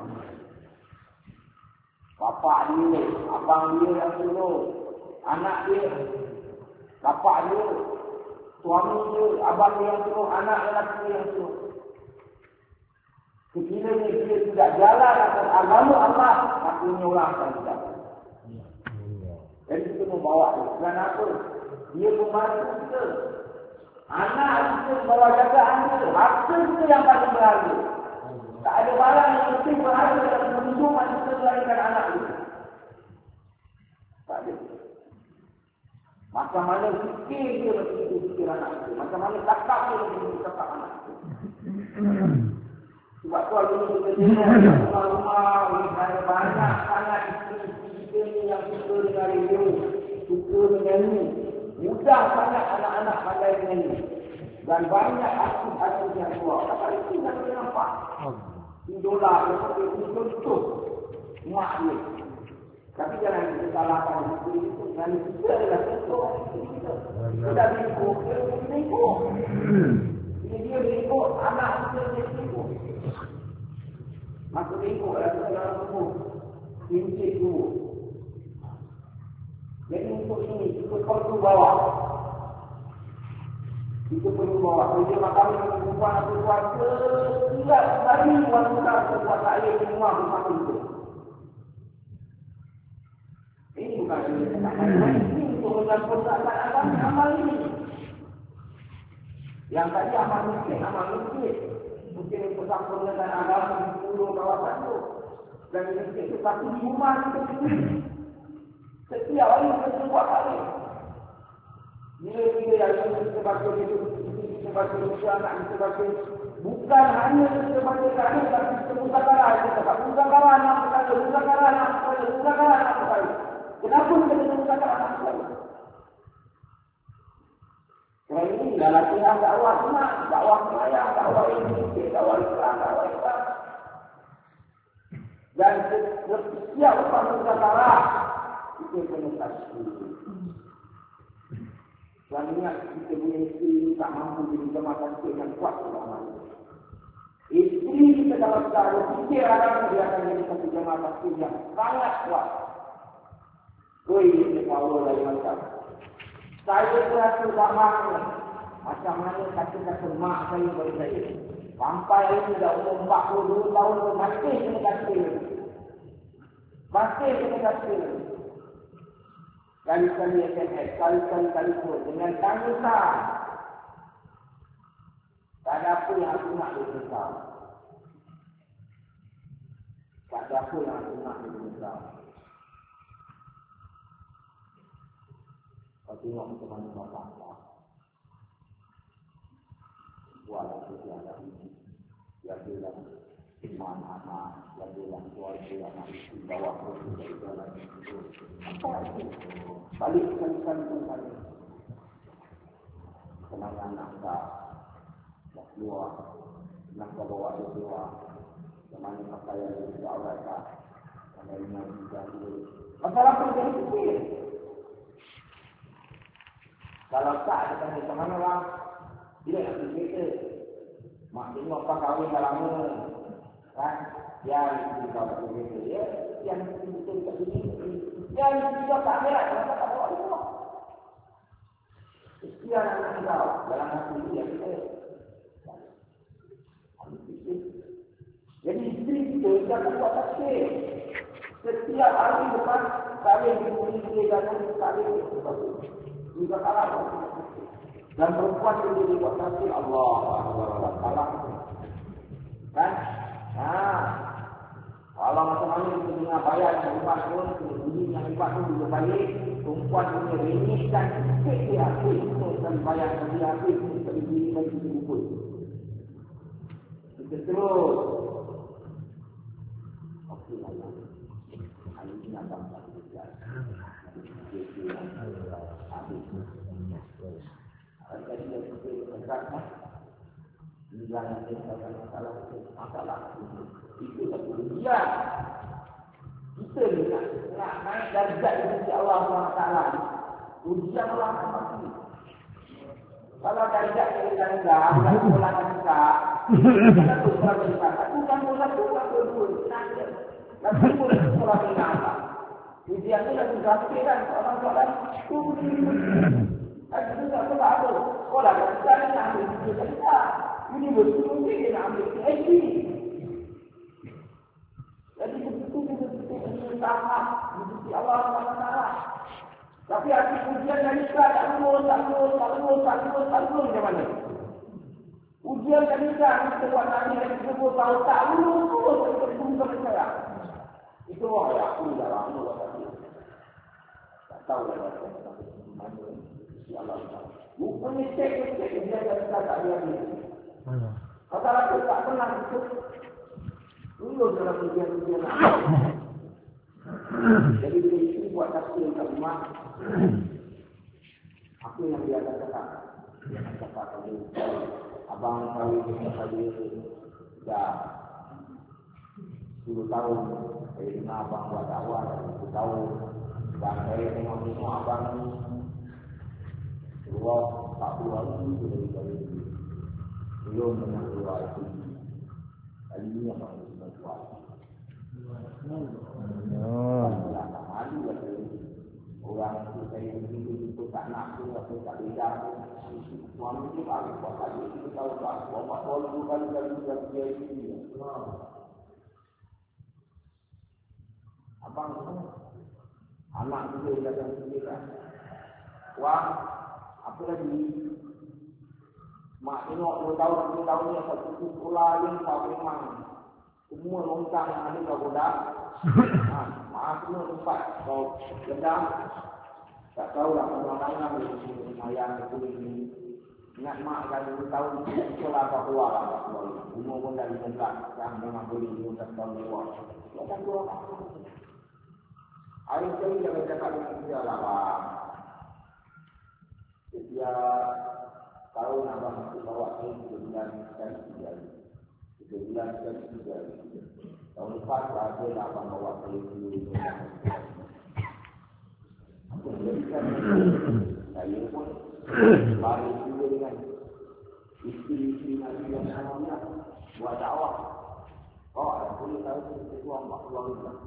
Bapak dia, abang dia yang suruh, anak dia, bapak dia, suami dia, abang dia yang suruh, anak lelaki dia yang suruh. Sekiranya dia tidak jalan atas agama Allah, maksudnya orang akan tidak. Jadi kita membawa dia. Kerana apa? Dia membantu kita. Anak kita bawa jagaan kita. Harta kita yang paling berharga. Tak ada barang yang lebih berharga dalam kehidupan kita melahirkan anak kita. Tak ada. Macam mana fikir dia mesti fikir anak kita. Macam mana cakap dia mesti cakap anak kita. Sebab tu hari ini kita tengok rumah-rumah ada banyak sangat isteri-isteri kita ni yang suka dengan radio, suka dengan ni. Mudah sangat anak-anak pandai dengan ni. Dan banyak artis-artis yang keluar. Apa itu yang boleh nampak? Idola, dia contoh mak dia. Tapi jangan kita salahkan isteri itu. Dan kita adalah contoh isteri kita. Kita dah berikut, dia berikut. Jadi dia berikut, anak kita dia berikut. Maka berikut adalah dalam tubuh. Prinsip tubuh. Jadi untuk ini, kita perlu bawa. Kita perlu bawa. Kalau dia makan dengan perempuan atau keluarga, tidak sekali wanita sebuah ta'lim semua rumah itu. Ini bukan ini untuk menyangkutkan amal ini. Yang tadi amal miskin, amal miskin. Mungkin persempurnakan agama di seluruh kawasan itu. Dan miskin itu satu di rumah kita sendiri. Setiap hari kita buat kali. Bila-bila yang kita baca itu, kita baca itu, anak kita baca. Bukan hanya kita baca kali, tapi kita buka karah. Kita tak buka karah anak kita, buka karah anak kita, buka karah anak kita. Kenapa kita tidak buka karah anak kita? Kerana ini adalah latihan dakwah sunat, dakwah semayang, dakwah ini, dakwah Islam, dakwah Islam. Dan setiap orang buka karah, itu kena tasbih. Dan ingat kita punya isteri tak mampu jadi jemaah tasbih yang kuat dalam hal. Isteri kita dalam cara fikir akan dia akan jadi satu jemaah tasbih yang sangat kuat. Koi ini power dari macam. Saya terasa gambarnya macam mana kata-kata mak saya bagi saya. Sampai ini dah umur empat puluh dua tahun masih kena tasbih. Masih kena tasbih. Kali-kali S M S, kali-kali telefon dengan tangisan. Tak ada apa yang aku nak bersesal. Tak ada apa yang aku nak bersesal. Kau tengok macam mana bapak-bapak. Buat aku tiada ini. Dia bilang, iman anak, lagi orang tua itu, anak istri, bawa kursi dari jalan itu. Apa itu? Balik kali-kali kali. Kenapa anak tak nak keluar, nak bawa dia keluar. Kemana pakaian dia tidak awal tak? Kerana ini juga dulu. Masalah kerja itu. Kalau tak, dia tanya ke mana orang? Dia nak pergi kereta. Mak tengok apa kahwin dah lama. Kan? Yang itu kau tak pergi kereta. Ya? Yang itu betul kat sini. Yang itu juga tak ada. Kenapa tak bawa dia keluar? Sekian anak kau. Dalam hati dia kita. Jadi isteri kita jangan buat taksir. Setiap hari depan kahwin di sini dia jangan kahwin. Juga kalah. Dan perempuan itu dibuat taksir Allah Allah kalah. Kan? Nah, kalau macam-macam kita dengar bayar yang hebat pun, bunyi yang hebat pun juga baik. Perempuan punya renyihkan sikit dia habis. Dan bayar dia habis. Kita diri lagi kita bukul. Kita terus. Okey lah. Hari ini nak bangsa kita. Habis. Tadi dia berkata, jangan ada masalah masalah itu satu ujian. Kita ni nak nak naik darjat dari Allah subhanahu wa taala. Ujian Allah pasti. Kalau darjat kita rendah, kalau sekolah kita, kita tu sekolah kita, aku kan mula tu aku dulu nanti. Lalu pun sekolah kita apa? Ujian ni lagi gratis kan orang-orang tu. Aku tak tahu apa. Sekolah kita ni nak ambil kita. Universiti mungkin dia nak ambil P H D. Jadi betul-betul betul-betul sama Universiti Allah subhanahu wa taala. Tapi hati ujian dari kita tak lulus, tak lulus, tak lulus, tak lulus, tak lulus macam mana? Ujian dari kita kita buat tanya dari tiga puluh tahun tak lulus, lulus kita bukan percaya. Itu orang yang aku dah lama buat tadi. Tak tahu lah mana. Ya Allah. Rupanya cek-cek dia kata tak dia ni. Kata aku tak pernah itu. Dulu dalam ujian-ujian apa. Jadi bila isteri buat tafsir kat rumah. Apa yang dia akan cakap? Dia akan cakap tadi. Abang kahwin dengan saya dah sepuluh tahun. Saya dengar abang buat dakwah dah sepuluh tahun. Dan saya tengok-tengok abang ni. Keluar tak keluar lagi dari dari belum pernah keluar itu. Kali ini apa yang kita buat? Oh. Tak malu lah orang itu saya begitu itu tak nak tu atau tak beda. Suami itu tak buat lagi kita tahu tak. Bapak boleh bukan kali yang dia ini. Abang tu anak juga datang sini kan. Wah. Apa lagi? Mak tengok dua tahun, tiga tahun ni satu sekolah yang tak memang semua longkang yang ada kau bodak. Ha, mak semua tempat kau ledang. Tak tahulah orang-orang yang ayah kulit ni. Ingat mak dah dua tahun sekolah kau keluar lah kau keluar. Umur pun dah lima belas, yang memang boleh lima belas tahun keluar. Kau tak keluar. Hari sekali jangan cakap dengan dia lah bang. Setiap tahun abang masih bawa ke tiga bulan sekali tiga hari. Tiga bulan sekali tiga hari. Tahun lepas ada lah abang bawa ke tiga bulan. Apa yang jadikan saya pun balik juga dengan isteri-isteri Nabi yang namanya buat dakwah. Oh, ada boleh tahu kita tuang empat puluh ringgit.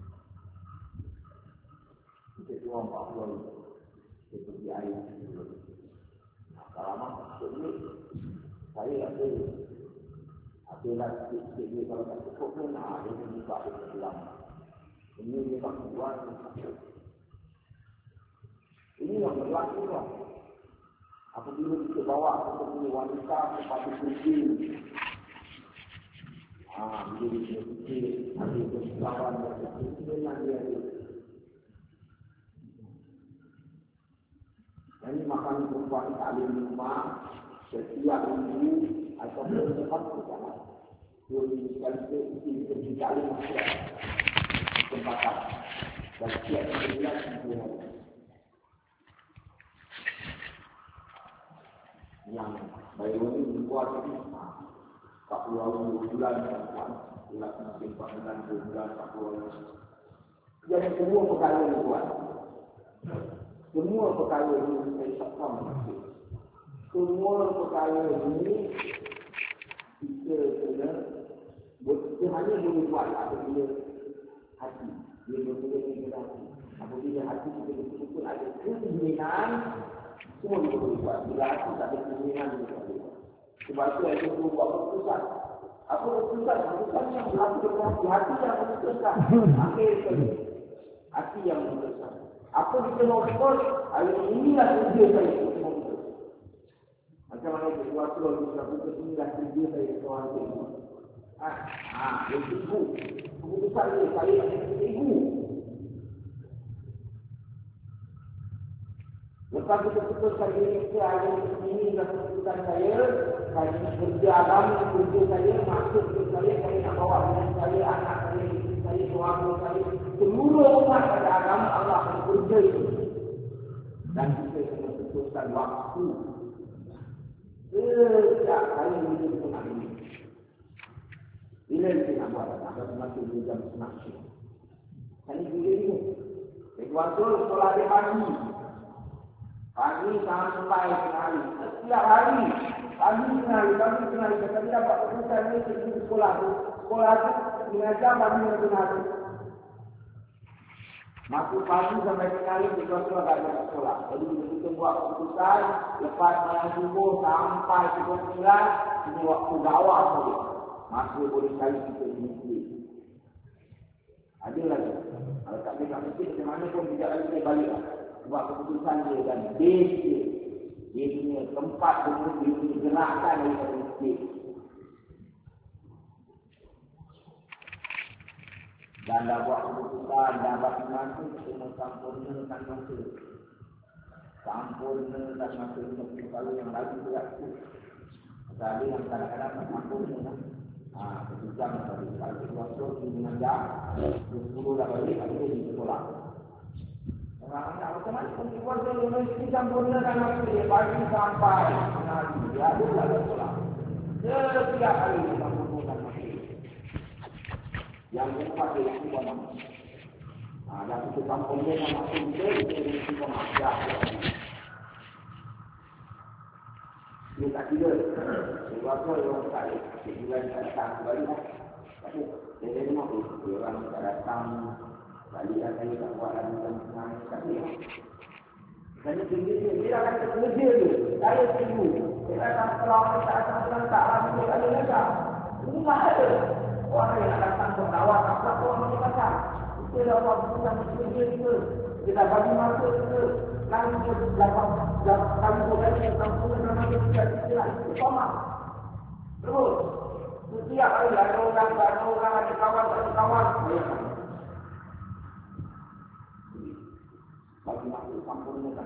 Kita tuang empat puluh ringgit. Kita pergi air. Kalau masuk duit, saya ada ada lah sikit-sikit duit kalau tak cukup pun, ah, dia pun buka dia pulang. Ini dia tak buat. Ini yang berlaku lah. Apabila kita bawa kita punya wanita kepada kursi, ah, dia punya kursi, ada keselamatan dan keselamatan dia ada. Ini makan perempuan tak boleh rumah setiap minggu ataupun lepas perjalanan. Dua minggu sekali kita kita dicari masyarakat kesempatan dan siap berbulan semua yang baru ini membuat ini tak puluh bulan bulan mungkin empat bulan dua bulan tak puluh jadi semua perkara ini buat semua perkara ini saya sakam semua perkara ini kita kena kita hanya boleh buat apabila hati dia betul-betul kita hati apabila hati kita betul-betul ada keinginan semua kita boleh buat bila hati tak ada keinginan kita boleh buat sebab itu ada buat keputusan apa keputusan? Keputusan yang berlaku dengan hati yang memutuskan akhir sekali hati yang memutuskan apa kita mau buat hari inilah kerja saya kita mau buat macam mana sesuatu yang kita lakukan inilah kerja saya seorang ibu ah, ah, itu ibu keputusan ini saya yang ibu lepas kita putuskan diri kita hari ini adalah keputusan saya saya ini kerja agama kerja saya masuk kerja saya saya nak bawa dengan saya anak saya isteri saya suami saya seluruh umat pada agama Allah akan kerja itu dan kita kena putuskan waktu setiap kali kita putuskan ini bila kita nak buat ada masuk di jam senang kali bila ini waktu sekolah dia pagi pagi sampai hari setiap hari pagi hari pagi hari kita dapat keputusan ini di sekolah itu sekolah itu mengajar pagi dan hari masuk pagi sampai hari kita sudah ada sekolah jadi kita buat keputusan lepas malam subuh sampai pukul sembilan ini waktu dakwah saja masih boleh kali kita di masjid ada lagi kalau tak boleh kat masjid macam mana pun tidak lagi saya balik sebab keputusan dia dan base dia dia punya tempat dia punya gerakan daripada masjid dan dah buat keputusan dah buat masa kita sempurnakan masa sempurnakan masa untuk kalau yang lagi berat tu tadi yang kadang-kadang tak sempurna haa ketika tadi kalau kita waktu di mengajar sepuluh dah balik ada di sekolah orang-orang macam mana pun keluar dari universiti sempurnakan masa dia pagi sampai hari dia ada di sekolah setiap hari kita sempurnakan masa yang keempat dia yang buat nama haa dan kita sempurnakan masa kita kita kita mengajar dia tak kira sebab apa orang tak ada sebulan tak datang kembali lah tapi dia ada memang dia orang tak datang balik lah saya tak buat lagi dan senang tapi kerana tinggi dia dia akan kerja dia saya tunggu dia datang sekolah tak datang sekolah tak lagi dia tak ada datang rumah ada orang yang nak datang berdawat apa orang yang datang kita dah buat keputusan kerja kita kita dah bagi masa kita lalu dia dapat kali boleh tentang penggunaan masa kita tidak itu sama terus setiap hari ada orang ada orang ada kawan ada kawan bagi masa sempurnakan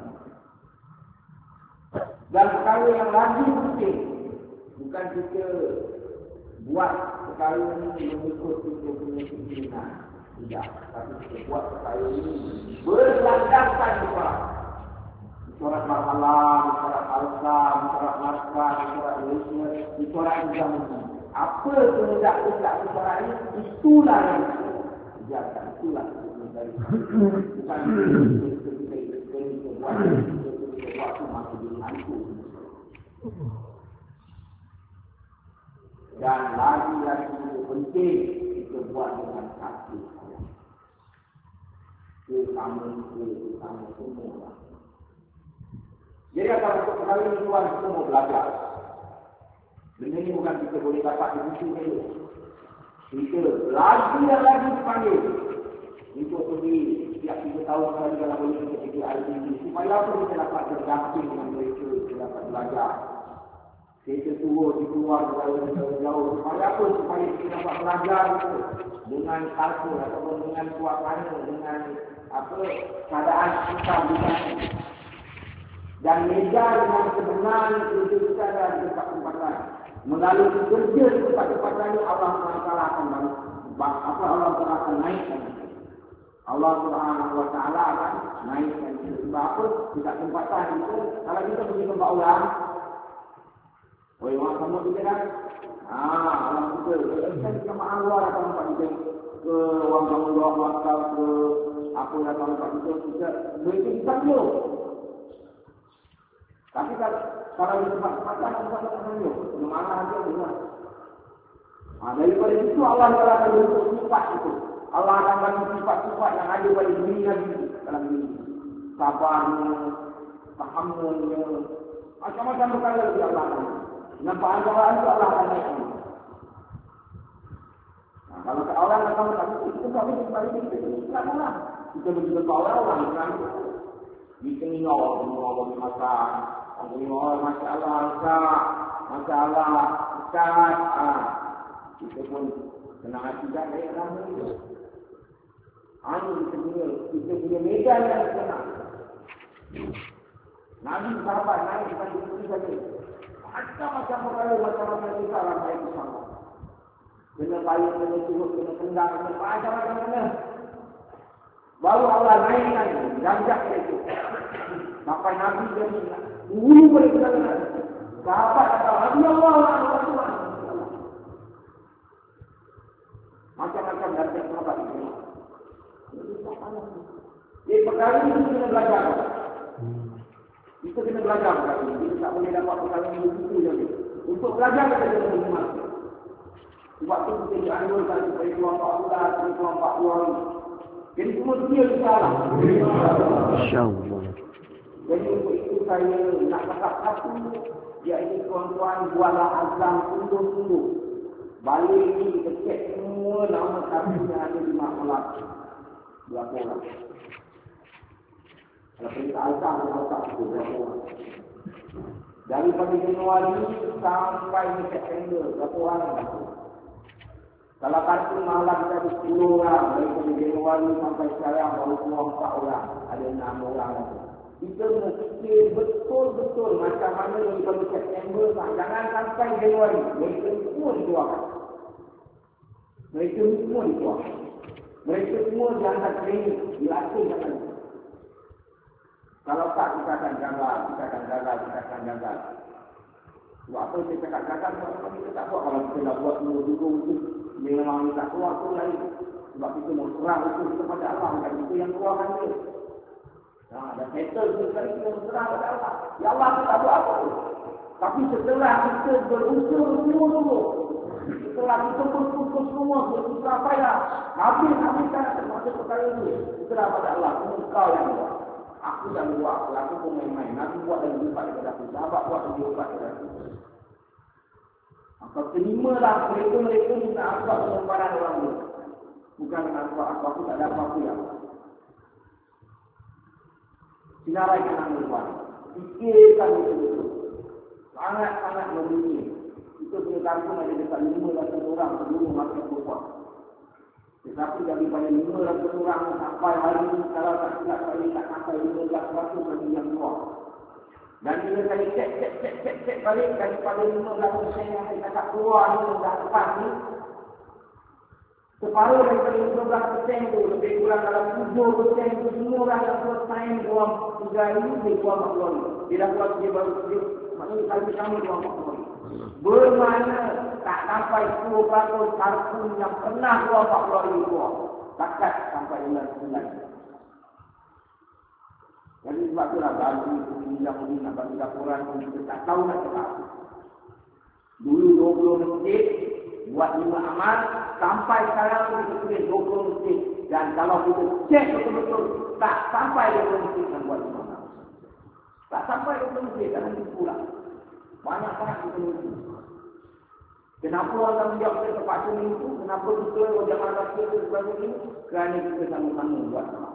dan perkara yang lagi penting bukan kita buat perkara ini mengikut kita punya keinginan tidak tapi kita buat perkara ini berlandaskan kepada surat malam, surat al-Qam, surat naskah, surat Malaysia, surat zaman apa kehendak-kehendak surat ini itulah yang diajarkan itulah dari bukan kita buat waktu masa dihantu dan lagi-lagi penting kita buat dengan hati bersama bersama semua jadi kalau untuk kali ini tuan kita mau belajar benda ini bukan kita boleh dapat di situ saja kita lagi dan lagi dipanggil untuk pergi setiap tiga tahun sekali kalau boleh kita pergi I T B supaya apa kita dapat berdamping dengan mereka kita dapat belajar kita turun di luar jauh-jauh supaya apa supaya kita dapat belajar itu dengan kalkul ataupun dengan suasana dengan apa keadaan kita bukan dan meja dengan sebenarnya itu kita ada di tempat-tempatan melalui kerja di tempat-tempat lain Allah subhanahu wa taala akan apa Allah Taala akan naikkan. Allah Subhanahu wa taala akan naikkan. Sebab apa? Kita tempatan itu kalau kita pergi tempat orang, oi orang sama kita kan. Ah, orang kita kita jemaah luar atau tempat kita ke orang kamu luar makal ke apa yang tempat kita kita boleh kita dulu. Tapi kalau di tempat-tempat lain kita tak perlu. Mana aja boleh. Ah, daripada itu Allah Taala akan bentuk sifat itu. Allah akan bagi sifat-sifat yang ada pada diri Nabi dalam diri. Sabarnya, tahammulnya, macam-macam perkara di Allah. Nampak Allah itu Allah akan naikkan. Nah, kalau ke orang yang kamu tak itu, itu kami kembali kita kita mana? Kita begitu ke orang-orang yang di sini orang semua orang makan, orang masya Allah, masya Allah, Ustaz, ah, kita pun senang hati tak naik ramai itu. Ini kita punya, kita punya medan yang senang. Nabi sahabat naik bukan di saja. Macam-macam perkara, macam-macam kita ramai bersama. Kena payung, kena turut, kena tendang, kena macam-macam kena. Baru Allah naikkan, jam-jam itu. Sampai Nabi dia guru boleh kita dengar. Sahabat kata, Nabi Allah, Allah Tuhan. Macam-macam dari sahabat itu. Jadi perkara ini kita kena belajar. Kita kena belajar perkara ini. Kita tak boleh dapat perkara ini begitu saja. Untuk belajar kita kena berhormat. Sebab itu kita dianjurkan supaya kelompok Allah, supaya kelompok Allah. Jadi semua dia salah. InsyaAllah. Jadi untuk itu saya nak cakap satu, iaitu tuan-tuan buatlah azam sungguh-sungguh. Balik ini kita cek semua nama kami yang ada di masalah. Berapa orang? Kalau perintah azam, kita tak tahu berapa orang. Daripada Januari sampai September, berapa orang? Kalau kartu malam kita ada sepuluh orang, dari Januari sampai sekarang baru dua empat orang, ada enam orang. Kita mesti betul-betul macam mana daripada September, jangan sampai Januari, mereka semua dikeluarkan. Mereka semua dikeluarkan. Mereka semua diangkat training, dilatihkan lagi. Kalau tak, kita akan gagal, kita akan gagal, kita akan gagal. Sebab apa kita cakap gagal, sebab kita tak buat. Kalau kita dah buat dulu-dulu itu, memang kita keluar tu lagi. Sebab kita mau serang itu kepada Allah, bukan itu yang keluarkan dia. Nah, dan settle sekali kita serang kepada Allah. Ya Allah, kita tak buat apa tu. Tapi setelah kita berusaha semua dulu, setelah kita berputus semua, bersusah payah, habis-habiskan termasuk perkara itu, setelah pada Allah, semua kau yang buat. Aku dah buat, aku pun main-main. Nabi buat dan lipat daripada aku. Sahabat buat dan lipat daripada aku. Maka terimalah mereka-mereka minta asbab pengembaraan orang itu. Bukan dengan asbab aku, aku tak ada apa-apa yang. Sinaraikan nama Tuhan. Fikirkan itu. Sangat-sangat memilih. Itu punya kampung ada dekat lima ratus orang sebelum masuk berbuat. Tetapi daripada lima ratus orang sampai hari ini, kalau tak silap kali tak sampai lima ratus lagi yang keluar. Dan bila kali cek, cek, cek, cek, cek balik daripada lima ratus persen yang kita tak keluar ni, dah lepas ni, separuh daripada lima belas persen tu, lebih kurang dalam tujuh persen tu, semua orang yang selesai keluar tiga hari ni, dia keluar empat puluh hari. Dia dah keluar dia baru dia, maknanya kali kami keluar empat puluh hari. Bermakna tak sampai sepuluh peratus kartu yang pernah keluar empat puluh hari keluar. Takat sampai bulan sembilan. Jadi sebab itulah bagi yang ini nak bagi laporan kita tak tahu nak cakap. Dulu dua puluh masjid, buat lima amal, sampai sekarang kita tulis dua puluh masjid. Dan kalau kita cek betul-betul, tak sampai dua puluh masjid yang buat lima amal. Tak sampai dua puluh masjid, jangan dipulang. Banyak sangat kita mesti. Kenapa orang menjawab kita terpaksa itu? Kenapa kita jangan rasa itu sebagai ini? Kerana kita sama-sama buat sama.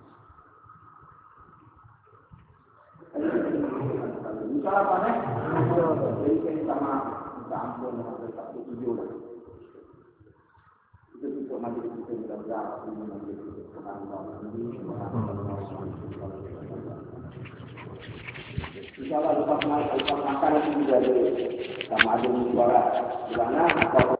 Misalnya apa ni? Jadi kita sama minta ampun dengan tak setuju lah. Itu untuk majlis kita kita berdoa ini majlis kita sekarang ini. Insya Allah lepas naik, lepas makan itu juga ada sama ada suara. Karena